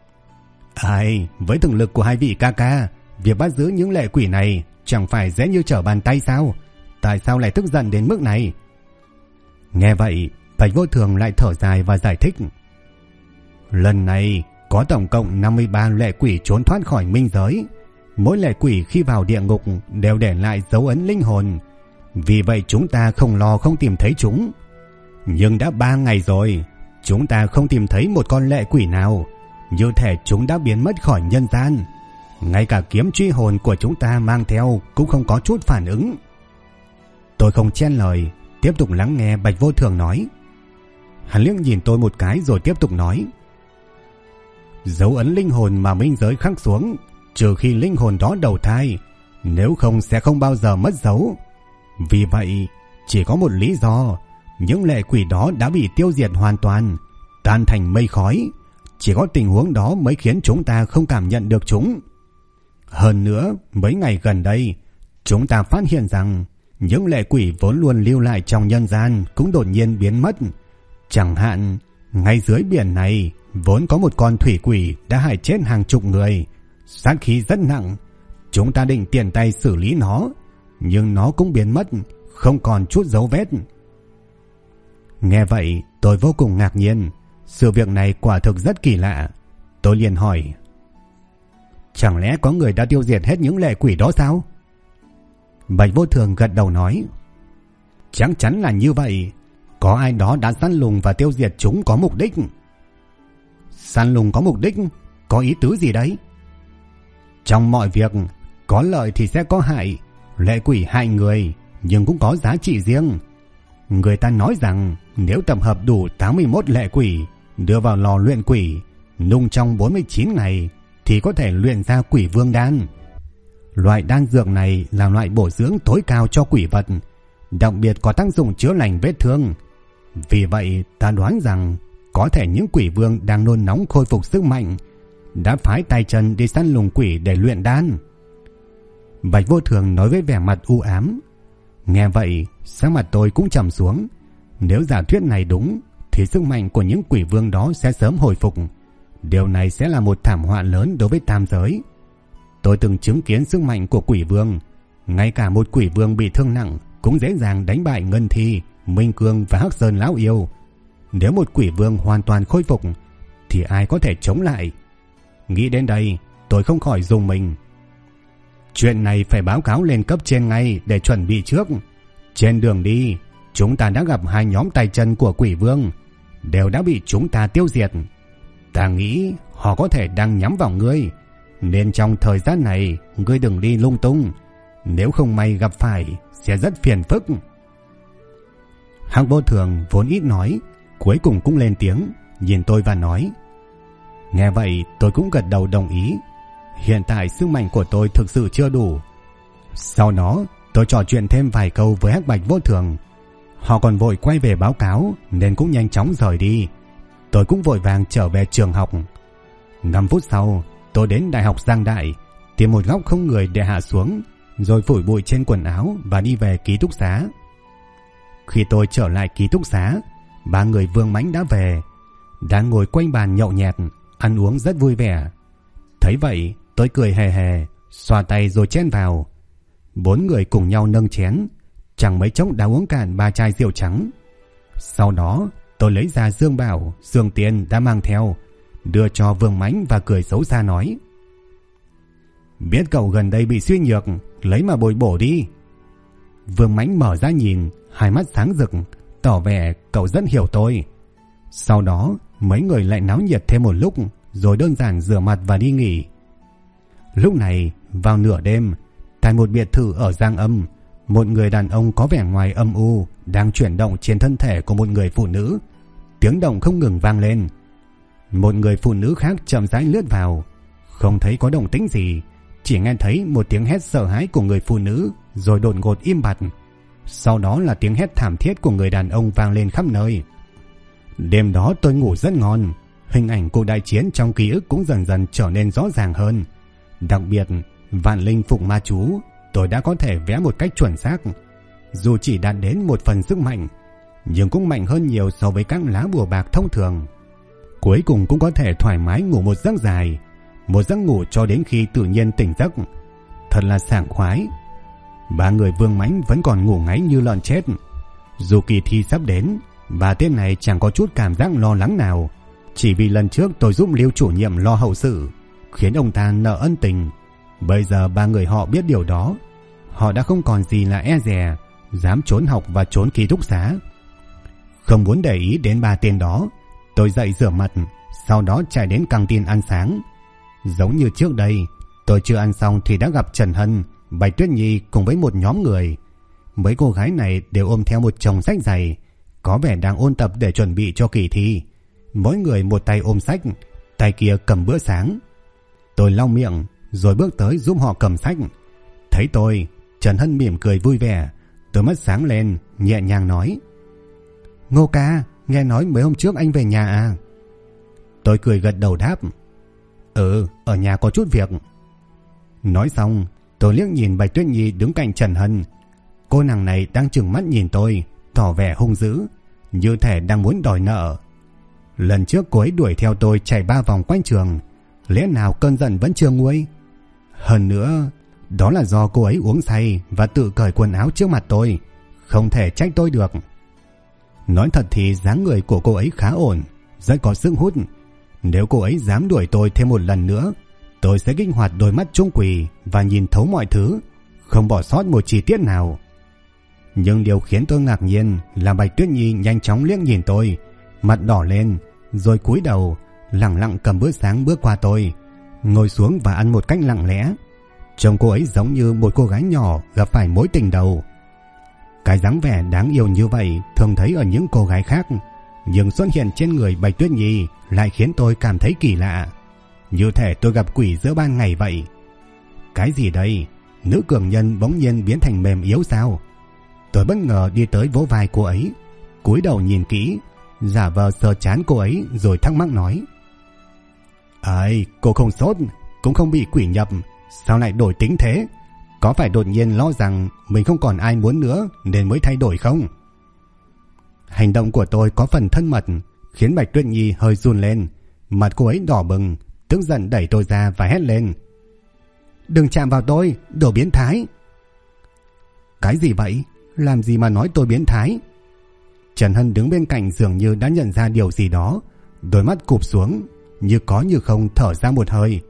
ai, với thực lực của hai vị ca ca, việc bắt giữ những lệ quỷ này chẳng phải dễ như trở bàn tay sao? Tại sao lại tức giận đến mức này? Nghe vậy, Bạch Vô Thường lại thở dài và giải thích. Lần này có tổng cộng 53 lệ quỷ trốn thoát khỏi minh giới. Mỗi lệ quỷ khi vào địa ngục đều để lại dấu ấn linh hồn. Vì vậy chúng ta không lo không tìm thấy chúng. Nhưng đã 3 ngày rồi, chúng ta không tìm thấy một con lệ quỷ nào. Như thể chúng đã biến mất khỏi nhân gian. Ngay cả kiếm truy hồn của chúng ta mang theo cũng không có chút phản ứng. Tôi không chen lời, tiếp tục lắng nghe Bạch Vô Thường nói. Hắn liếc nhìn tôi một cái rồi tiếp tục nói. Dấu ấn linh hồn mà minh giới khắc xuống, trừ khi linh hồn đó đầu thai, nếu không sẽ không bao giờ mất dấu. Vì vậy, chỉ có một lý do, những lệ quỷ đó đã bị tiêu diệt hoàn toàn, tan thành mây khói. Chỉ có tình huống đó mới khiến chúng ta không cảm nhận được chúng. Hơn nữa, mấy ngày gần đây, chúng ta phát hiện rằng những lệ quỷ vốn luôn lưu lại trong nhân gian cũng đột nhiên biến mất. Chẳng hạn, ngay dưới biển này vốn có một con thủy quỷ đã hại chết hàng chục người, sát khí rất nặng. Chúng ta định tiện tay xử lý nó, nhưng nó cũng biến mất, không còn chút dấu vết. Nghe vậy, tôi vô cùng ngạc nhiên. Sự việc này quả thực rất kỳ lạ. Tôi liền hỏi, chẳng lẽ có người đã tiêu diệt hết những lệ quỷ đó sao? Bạch Vô Thường gật đầu nói, chắc chắn là như vậy. Có ai đó đã săn lùng và tiêu diệt chúng có mục đích. Săn lùng có mục đích? Có ý tứ gì đấy? Trong mọi việc, có lợi thì sẽ có hại. Lệ quỷ hại người, nhưng cũng có giá trị riêng. Người ta nói rằng nếu tập hợp đủ 81 lệ quỷ, đưa vào lò luyện quỷ, nung trong 49 ngày, thì có thể luyện ra quỷ vương đan. Loại đan dược này là loại bổ dưỡng tối cao cho quỷ vật, đặc biệt có tác dụng chữa lành vết thương. Vì vậy ta đoán rằng có thể những quỷ vương đang nôn nóng khôi phục sức mạnh đã phái tay chân đi săn lùng quỷ để luyện đan. Bạch Vô Thường nói với vẻ mặt u ám. Nghe vậy, sắc mặt tôi cũng trầm xuống. Nếu giả thuyết này đúng, thì sức mạnh của những quỷ vương đó sẽ sớm hồi phục. Điều này sẽ là một thảm họa lớn đối với tam giới. Tôi từng chứng kiến sức mạnh của quỷ vương. Ngay cả một quỷ vương bị thương nặng cũng dễ dàng đánh bại Ngân Thi, Minh Cương và Hắc Sơn Lão Yêu. Nếu một quỷ vương hoàn toàn khôi phục thì ai có thể chống lại? Nghĩ đến đây, tôi không khỏi rùng mình. Chuyện này phải báo cáo lên cấp trên ngay để chuẩn bị trước. Trên đường đi, chúng ta đã gặp 2 nhóm tay chân của quỷ vương, đều đã bị chúng ta tiêu diệt. Ta nghĩ họ có thể đang nhắm vào ngươi, nên trong thời gian này ngươi đừng đi lung tung. Nếu không may gặp phải sẽ rất phiền phức. Hắc Vô Thường vốn ít nói, cuối cùng cũng lên tiếng, nhìn tôi và nói. Nghe vậy tôi cũng gật đầu đồng ý. Hiện tại sức mạnh của tôi thực sự chưa đủ. Sau đó tôi trò chuyện thêm vài câu với Hắc Bạch Vô Thường. Họ còn vội quay về báo cáo nên cũng nhanh chóng rời đi. Tôi cũng vội vàng trở về trường học. 5 phút sau tôi đến Đại học Giang Đại, tìm một góc không người để hạ xuống, rồi phủi bụi trên quần áo và đi về ký túc xá. Khi tôi trở lại ký túc xá, 3 người Vương Mãnh đã về, đang ngồi quanh bàn nhậu nhẹt, ăn uống rất vui vẻ. Thấy vậy tôi cười hề hề, xoa tay rồi chen vào. 4 người cùng nhau nâng chén, chẳng mấy chốc đã uống cạn 3 chai rượu trắng. Sau đó tôi lấy ra dương bảo, dương tiền đã mang theo, đưa cho Vương Mãnh và cười xấu xa nói. Biết cậu gần đây bị suy nhược, lấy mà bồi bổ đi. Vương Mãnh mở ra nhìn, hai mắt sáng rực, tỏ vẻ cậu rất hiểu tôi. Sau đó mấy người lại náo nhiệt thêm một lúc, rồi đơn giản rửa mặt và đi nghỉ. Lúc này vào nửa đêm, tại một biệt thự ở Giang Âm, một người đàn ông có vẻ ngoài âm u đang chuyển động trên thân thể của một người phụ nữ. Tiếng động không ngừng vang lên. Một người phụ nữ khác chậm rãi lướt vào, không thấy có động tĩnh gì, chỉ nghe thấy một tiếng hét sợ hãi của người phụ nữ, rồi đột ngột im bặt. Sau đó là tiếng hét thảm thiết của người đàn ông vang lên khắp nơi. Đêm đó tôi ngủ rất ngon. Hình ảnh cuộc đại chiến trong ký ức cũng dần dần trở nên rõ ràng hơn. Đặc biệt, vạn linh phụng ma chú tôi đã có thể vẽ một cách chuẩn xác. Dù chỉ đạt đến 1 phần sức mạnh, nhưng cũng mạnh hơn nhiều so với các lá bùa bạc thông thường. Cuối cùng cũng có thể thoải mái ngủ một giấc dài, một giấc ngủ cho đến khi tự nhiên tỉnh giấc. Thật là sảng khoái. 3 người Vương Mãnh vẫn còn ngủ ngáy như lợn chết. Dù kỳ thi sắp đến, 3 tên này chẳng có chút cảm giác lo lắng nào. Chỉ vì lần trước tôi giúp Lưu chủ nhiệm lo hậu sự, khiến ông ta nợ ân tình. Bây giờ 3 người họ biết điều đó, họ đã không còn gì là e dè, dám trốn học và trốn ký túc xá. Không muốn để ý đến 3 tên đó, tôi dậy rửa mặt, sau đó chạy đến căng tin ăn sáng. Giống như trước đây, tôi chưa ăn xong thì đã gặp Trần Hân, Bạch Tuyết Nhi cùng với một nhóm người. Mấy cô gái này đều ôm theo một chồng sách dày, có vẻ đang ôn tập để chuẩn bị cho kỳ thi. Mỗi người một tay ôm sách, tay kia cầm bữa sáng. Tôi lau miệng rồi bước tới giúp họ cầm sách. Thấy tôi, Trần Hân mỉm cười vui vẻ, đôi mắt sáng lên, nhẹ nhàng nói: Ngô ca, nghe nói mấy hôm trước anh về nhà à? Tôi cười gật đầu đáp: ở nhà có chút việc. Nói xong, tôi liếc nhìn Bạch Tuyết Nhi đứng cạnh Trần Hân. Cô nàng này đang trừng mắt nhìn tôi, tỏ vẻ hung dữ, như thể đang muốn đòi nợ. Lần trước cô ấy đuổi theo tôi chạy 3 vòng quanh trường, lẽ nào cơn giận vẫn chưa nguôi? Hơn nữa, đó là do cô ấy uống say và tự cởi quần áo trước mặt tôi, không thể trách tôi được. Nói thật thì dáng người của cô ấy khá ổn, rất có sức hút. Nếu cô ấy dám đuổi tôi thêm một lần nữa, tôi sẽ kích hoạt đôi mắt trung quỷ và nhìn thấu mọi thứ, không bỏ sót một chi tiết nào. Nhưng điều khiến tôi ngạc nhiên là Bạch Tuyết Nhi nhanh chóng liếc nhìn tôi, mặt đỏ lên, rồi cúi đầu, lẳng lặng cầm bữa sáng bước qua tôi, ngồi xuống và ăn một cách lặng lẽ. Trông cô ấy giống như một cô gái nhỏ gặp phải mối tình đầu. Cái dáng vẻ đáng yêu như vậy thường thấy ở những cô gái khác, nhưng xuất hiện trên người Bạch Tuyết Nhi lại khiến tôi cảm thấy kỳ lạ, như thể tôi gặp quỷ giữa ban ngày vậy. Cái gì đây? Nữ cường nhân bỗng nhiên biến thành mềm yếu sao? Tôi bất ngờ đi tới vỗ vai cô ấy, cúi đầu nhìn kỹ, giả vờ sờ trán cô ấy rồi thắc mắc nói: "Ấy, cô không sốt, cũng không bị quỷ nhập, sao lại đổi tính thế? Có phải đột nhiên lo rằng mình không còn ai muốn nữa nên mới thay đổi không?" Hành động của tôi có phần thân mật, khiến Bạch Tuyết Nhi hơi run lên, mặt cô ấy đỏ bừng, tức giận đẩy tôi ra và hét lên: "Đừng chạm vào tôi, đồ biến thái!" Cái gì vậy? Làm gì mà nói tôi biến thái? Trần Hân đứng bên cạnh dường như đã nhận ra điều gì đó, đôi mắt cụp xuống, như có như không thở ra một hơi.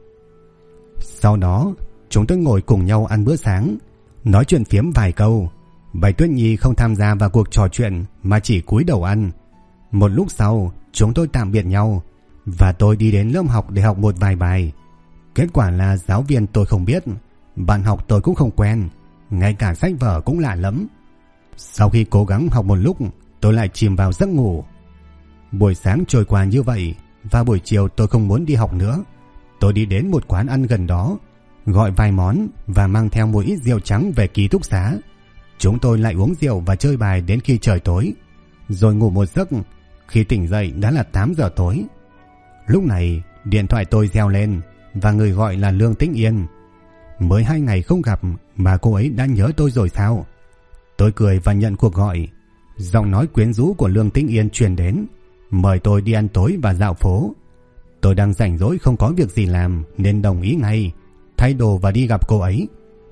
Sau đó, chúng tôi ngồi cùng nhau ăn bữa sáng, nói chuyện phiếm vài câu. Bạch Tuyết Nhi không tham gia vào cuộc trò chuyện mà chỉ cúi đầu ăn. Một lúc sau, chúng tôi tạm biệt nhau và tôi đi đến lớp học để học một vài bài. Kết quả là giáo viên tôi không biết, bạn học tôi cũng không quen, ngay cả sách vở cũng lạ lắm. Sau khi cố gắng học một lúc, tôi lại chìm vào giấc ngủ. Buổi sáng trôi qua như vậy và buổi chiều tôi không muốn đi học nữa. Tôi đi đến một quán ăn gần đó, gọi vài món và mang theo một ít rượu trắng về ký túc xá. Chúng tôi lại uống rượu và chơi bài đến khi trời tối, rồi ngủ một giấc. Khi tỉnh dậy đã là 8 giờ tối. Lúc này điện thoại tôi reo lên và người gọi là Lương Tĩnh Yên. Mới 2 ngày không gặp mà cô ấy đã nhớ tôi rồi sao? Tôi cười và nhận cuộc gọi. Giọng nói quyến rũ của Lương Tĩnh Yên truyền đến, mời tôi đi ăn tối và dạo phố. Tôi đang rảnh rỗi không có việc gì làm nên đồng ý ngay, thay đồ và đi gặp cô ấy.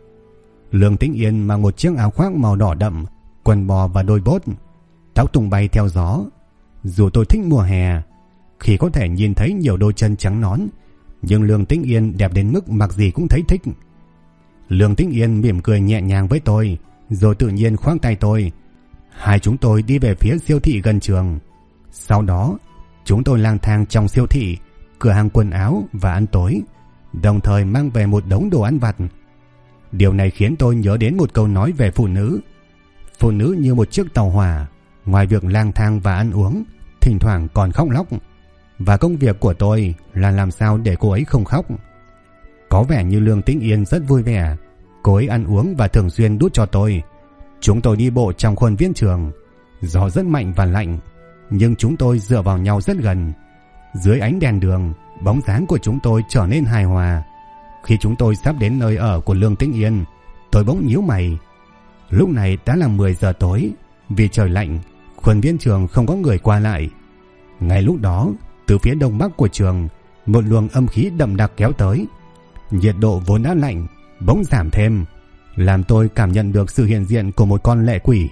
Lương Tĩnh Yên mang một chiếc áo khoác màu đỏ đậm, quần bò và đôi bốt, tóc tung bay theo gió. Dù tôi thích mùa hè, khi có thể nhìn thấy nhiều đôi chân trắng nõn, nhưng Lương Tĩnh Yên đẹp đến mức mặc gì cũng thấy thích. Lương Tĩnh Yên mỉm cười nhẹ nhàng với tôi, rồi tự nhiên khoác tay tôi. Hai chúng tôi đi về phía siêu thị gần trường. Sau đó, chúng tôi lang thang trong siêu thị, cửa hàng quần áo và ăn tối, đồng thời mang về một đống đồ ăn vặt. Điều này khiến tôi nhớ đến một câu nói về phụ nữ. Phụ nữ như một chiếc tàu hỏa, ngoài việc lang thang và ăn uống, thỉnh thoảng còn khóc lóc. Và công việc của tôi là làm sao để cô ấy không khóc. Có vẻ như Lương Tĩnh Yên rất vui vẻ. Cô ấy ăn uống và thường xuyên đút cho tôi. Chúng tôi đi bộ trong khuôn viên trường. Gió rất mạnh và lạnh. nhưng chúng tôi dựa vào nhau rất gần. Dưới ánh đèn đường, bóng dáng của chúng tôi trở nên hài hòa. Khi chúng tôi sắp đến nơi ở của Lương Tĩnh Yên, tôi bỗng nhíu mày. Lúc này đã là 10 giờ tối, vì trời lạnh, khuôn viên trường không có người qua lại. Ngay lúc đó, từ phía đông bắc của trường, một luồng âm khí đậm đặc kéo tới. Nhiệt độ vốn đã lạnh bỗng giảm thêm, làm tôi cảm nhận được sự hiện diện của một con lệ quỷ.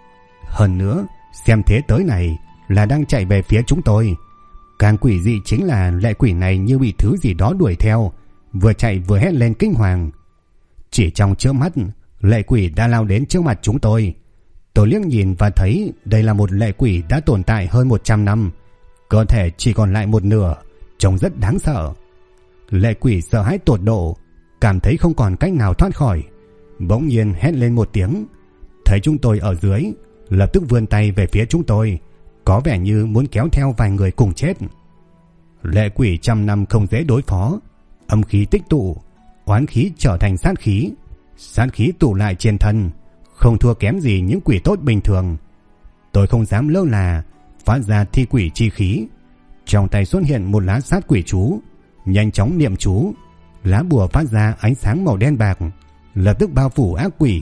Hơn nữa, xem thế tới này là đang chạy về phía chúng tôi. Càng quỷ dị chính là lệ quỷ này như bị thứ gì đó đuổi theo, vừa chạy vừa hét lên kinh hoàng. Chỉ trong chớp mắt, lệ quỷ đã lao đến trước mặt chúng tôi. Tôi liếc nhìn và thấy đây là một lệ quỷ đã tồn tại hơn 100 năm, cơ thể chỉ còn lại một nửa, trông rất đáng sợ. Lệ quỷ sợ hãi tột độ, cảm thấy không còn cách nào thoát khỏi, bỗng nhiên hét lên một tiếng. Thấy chúng tôi ở dưới, lập tức vươn tay về phía chúng tôi, có vẻ như muốn kéo theo vài người cùng chết. Lệ quỷ trăm năm không dễ đối phó, âm khí tích tụ, oán khí trở thành sát khí tụ lại trên thân, không thua kém gì những quỷ tốt bình thường. Tôi không dám lơ là, phát ra thi quỷ chi khí. Trong tay xuất hiện một lá sát quỷ chú, nhanh chóng niệm chú. Lá bùa phát ra ánh sáng màu đen bạc, lập tức bao phủ ác quỷ.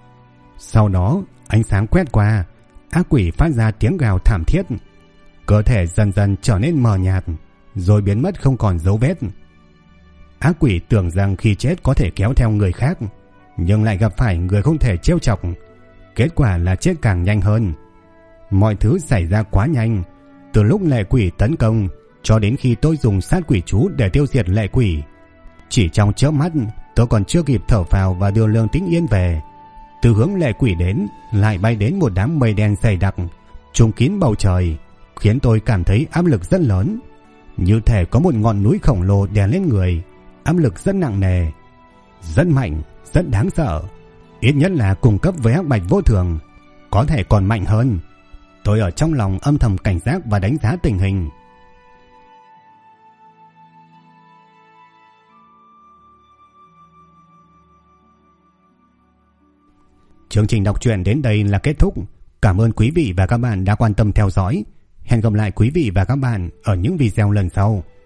Sau đó ánh sáng quét qua, ác quỷ phát ra tiếng gào thảm thiết. Cơ thể dần dần trở nên mờ nhạt, rồi biến mất không còn dấu vết. Ác quỷ tưởng rằng khi chết có thể kéo theo người khác, nhưng lại gặp phải người không thể trêu chọc. Kết quả là chết càng nhanh hơn. Mọi thứ xảy ra quá nhanh, từ lúc lệ quỷ tấn công cho đến khi tôi dùng sát quỷ chú để tiêu diệt lệ quỷ. Chỉ trong chớp mắt, tôi còn chưa kịp thở phào và đưa Lương Tĩnh Yên về, từ hướng lệ quỷ đến lại bay đến một đám mây đen dày đặc trùm kín bầu trời, khiến tôi cảm thấy áp lực rất lớn, như thể có một ngọn núi khổng lồ đè lên người. Áp lực rất nặng nề, rất mạnh, rất đáng sợ, ít nhất là cùng cấp với hắc bạch vô thường, có thể còn mạnh hơn. Tôi ở trong lòng âm thầm cảnh giác và đánh giá tình hình. Chương trình đọc truyện đến đây là kết thúc. Cảm ơn quý vị và các bạn đã quan tâm theo dõi. Hẹn gặp lại quý vị và các bạn ở những video lần sau.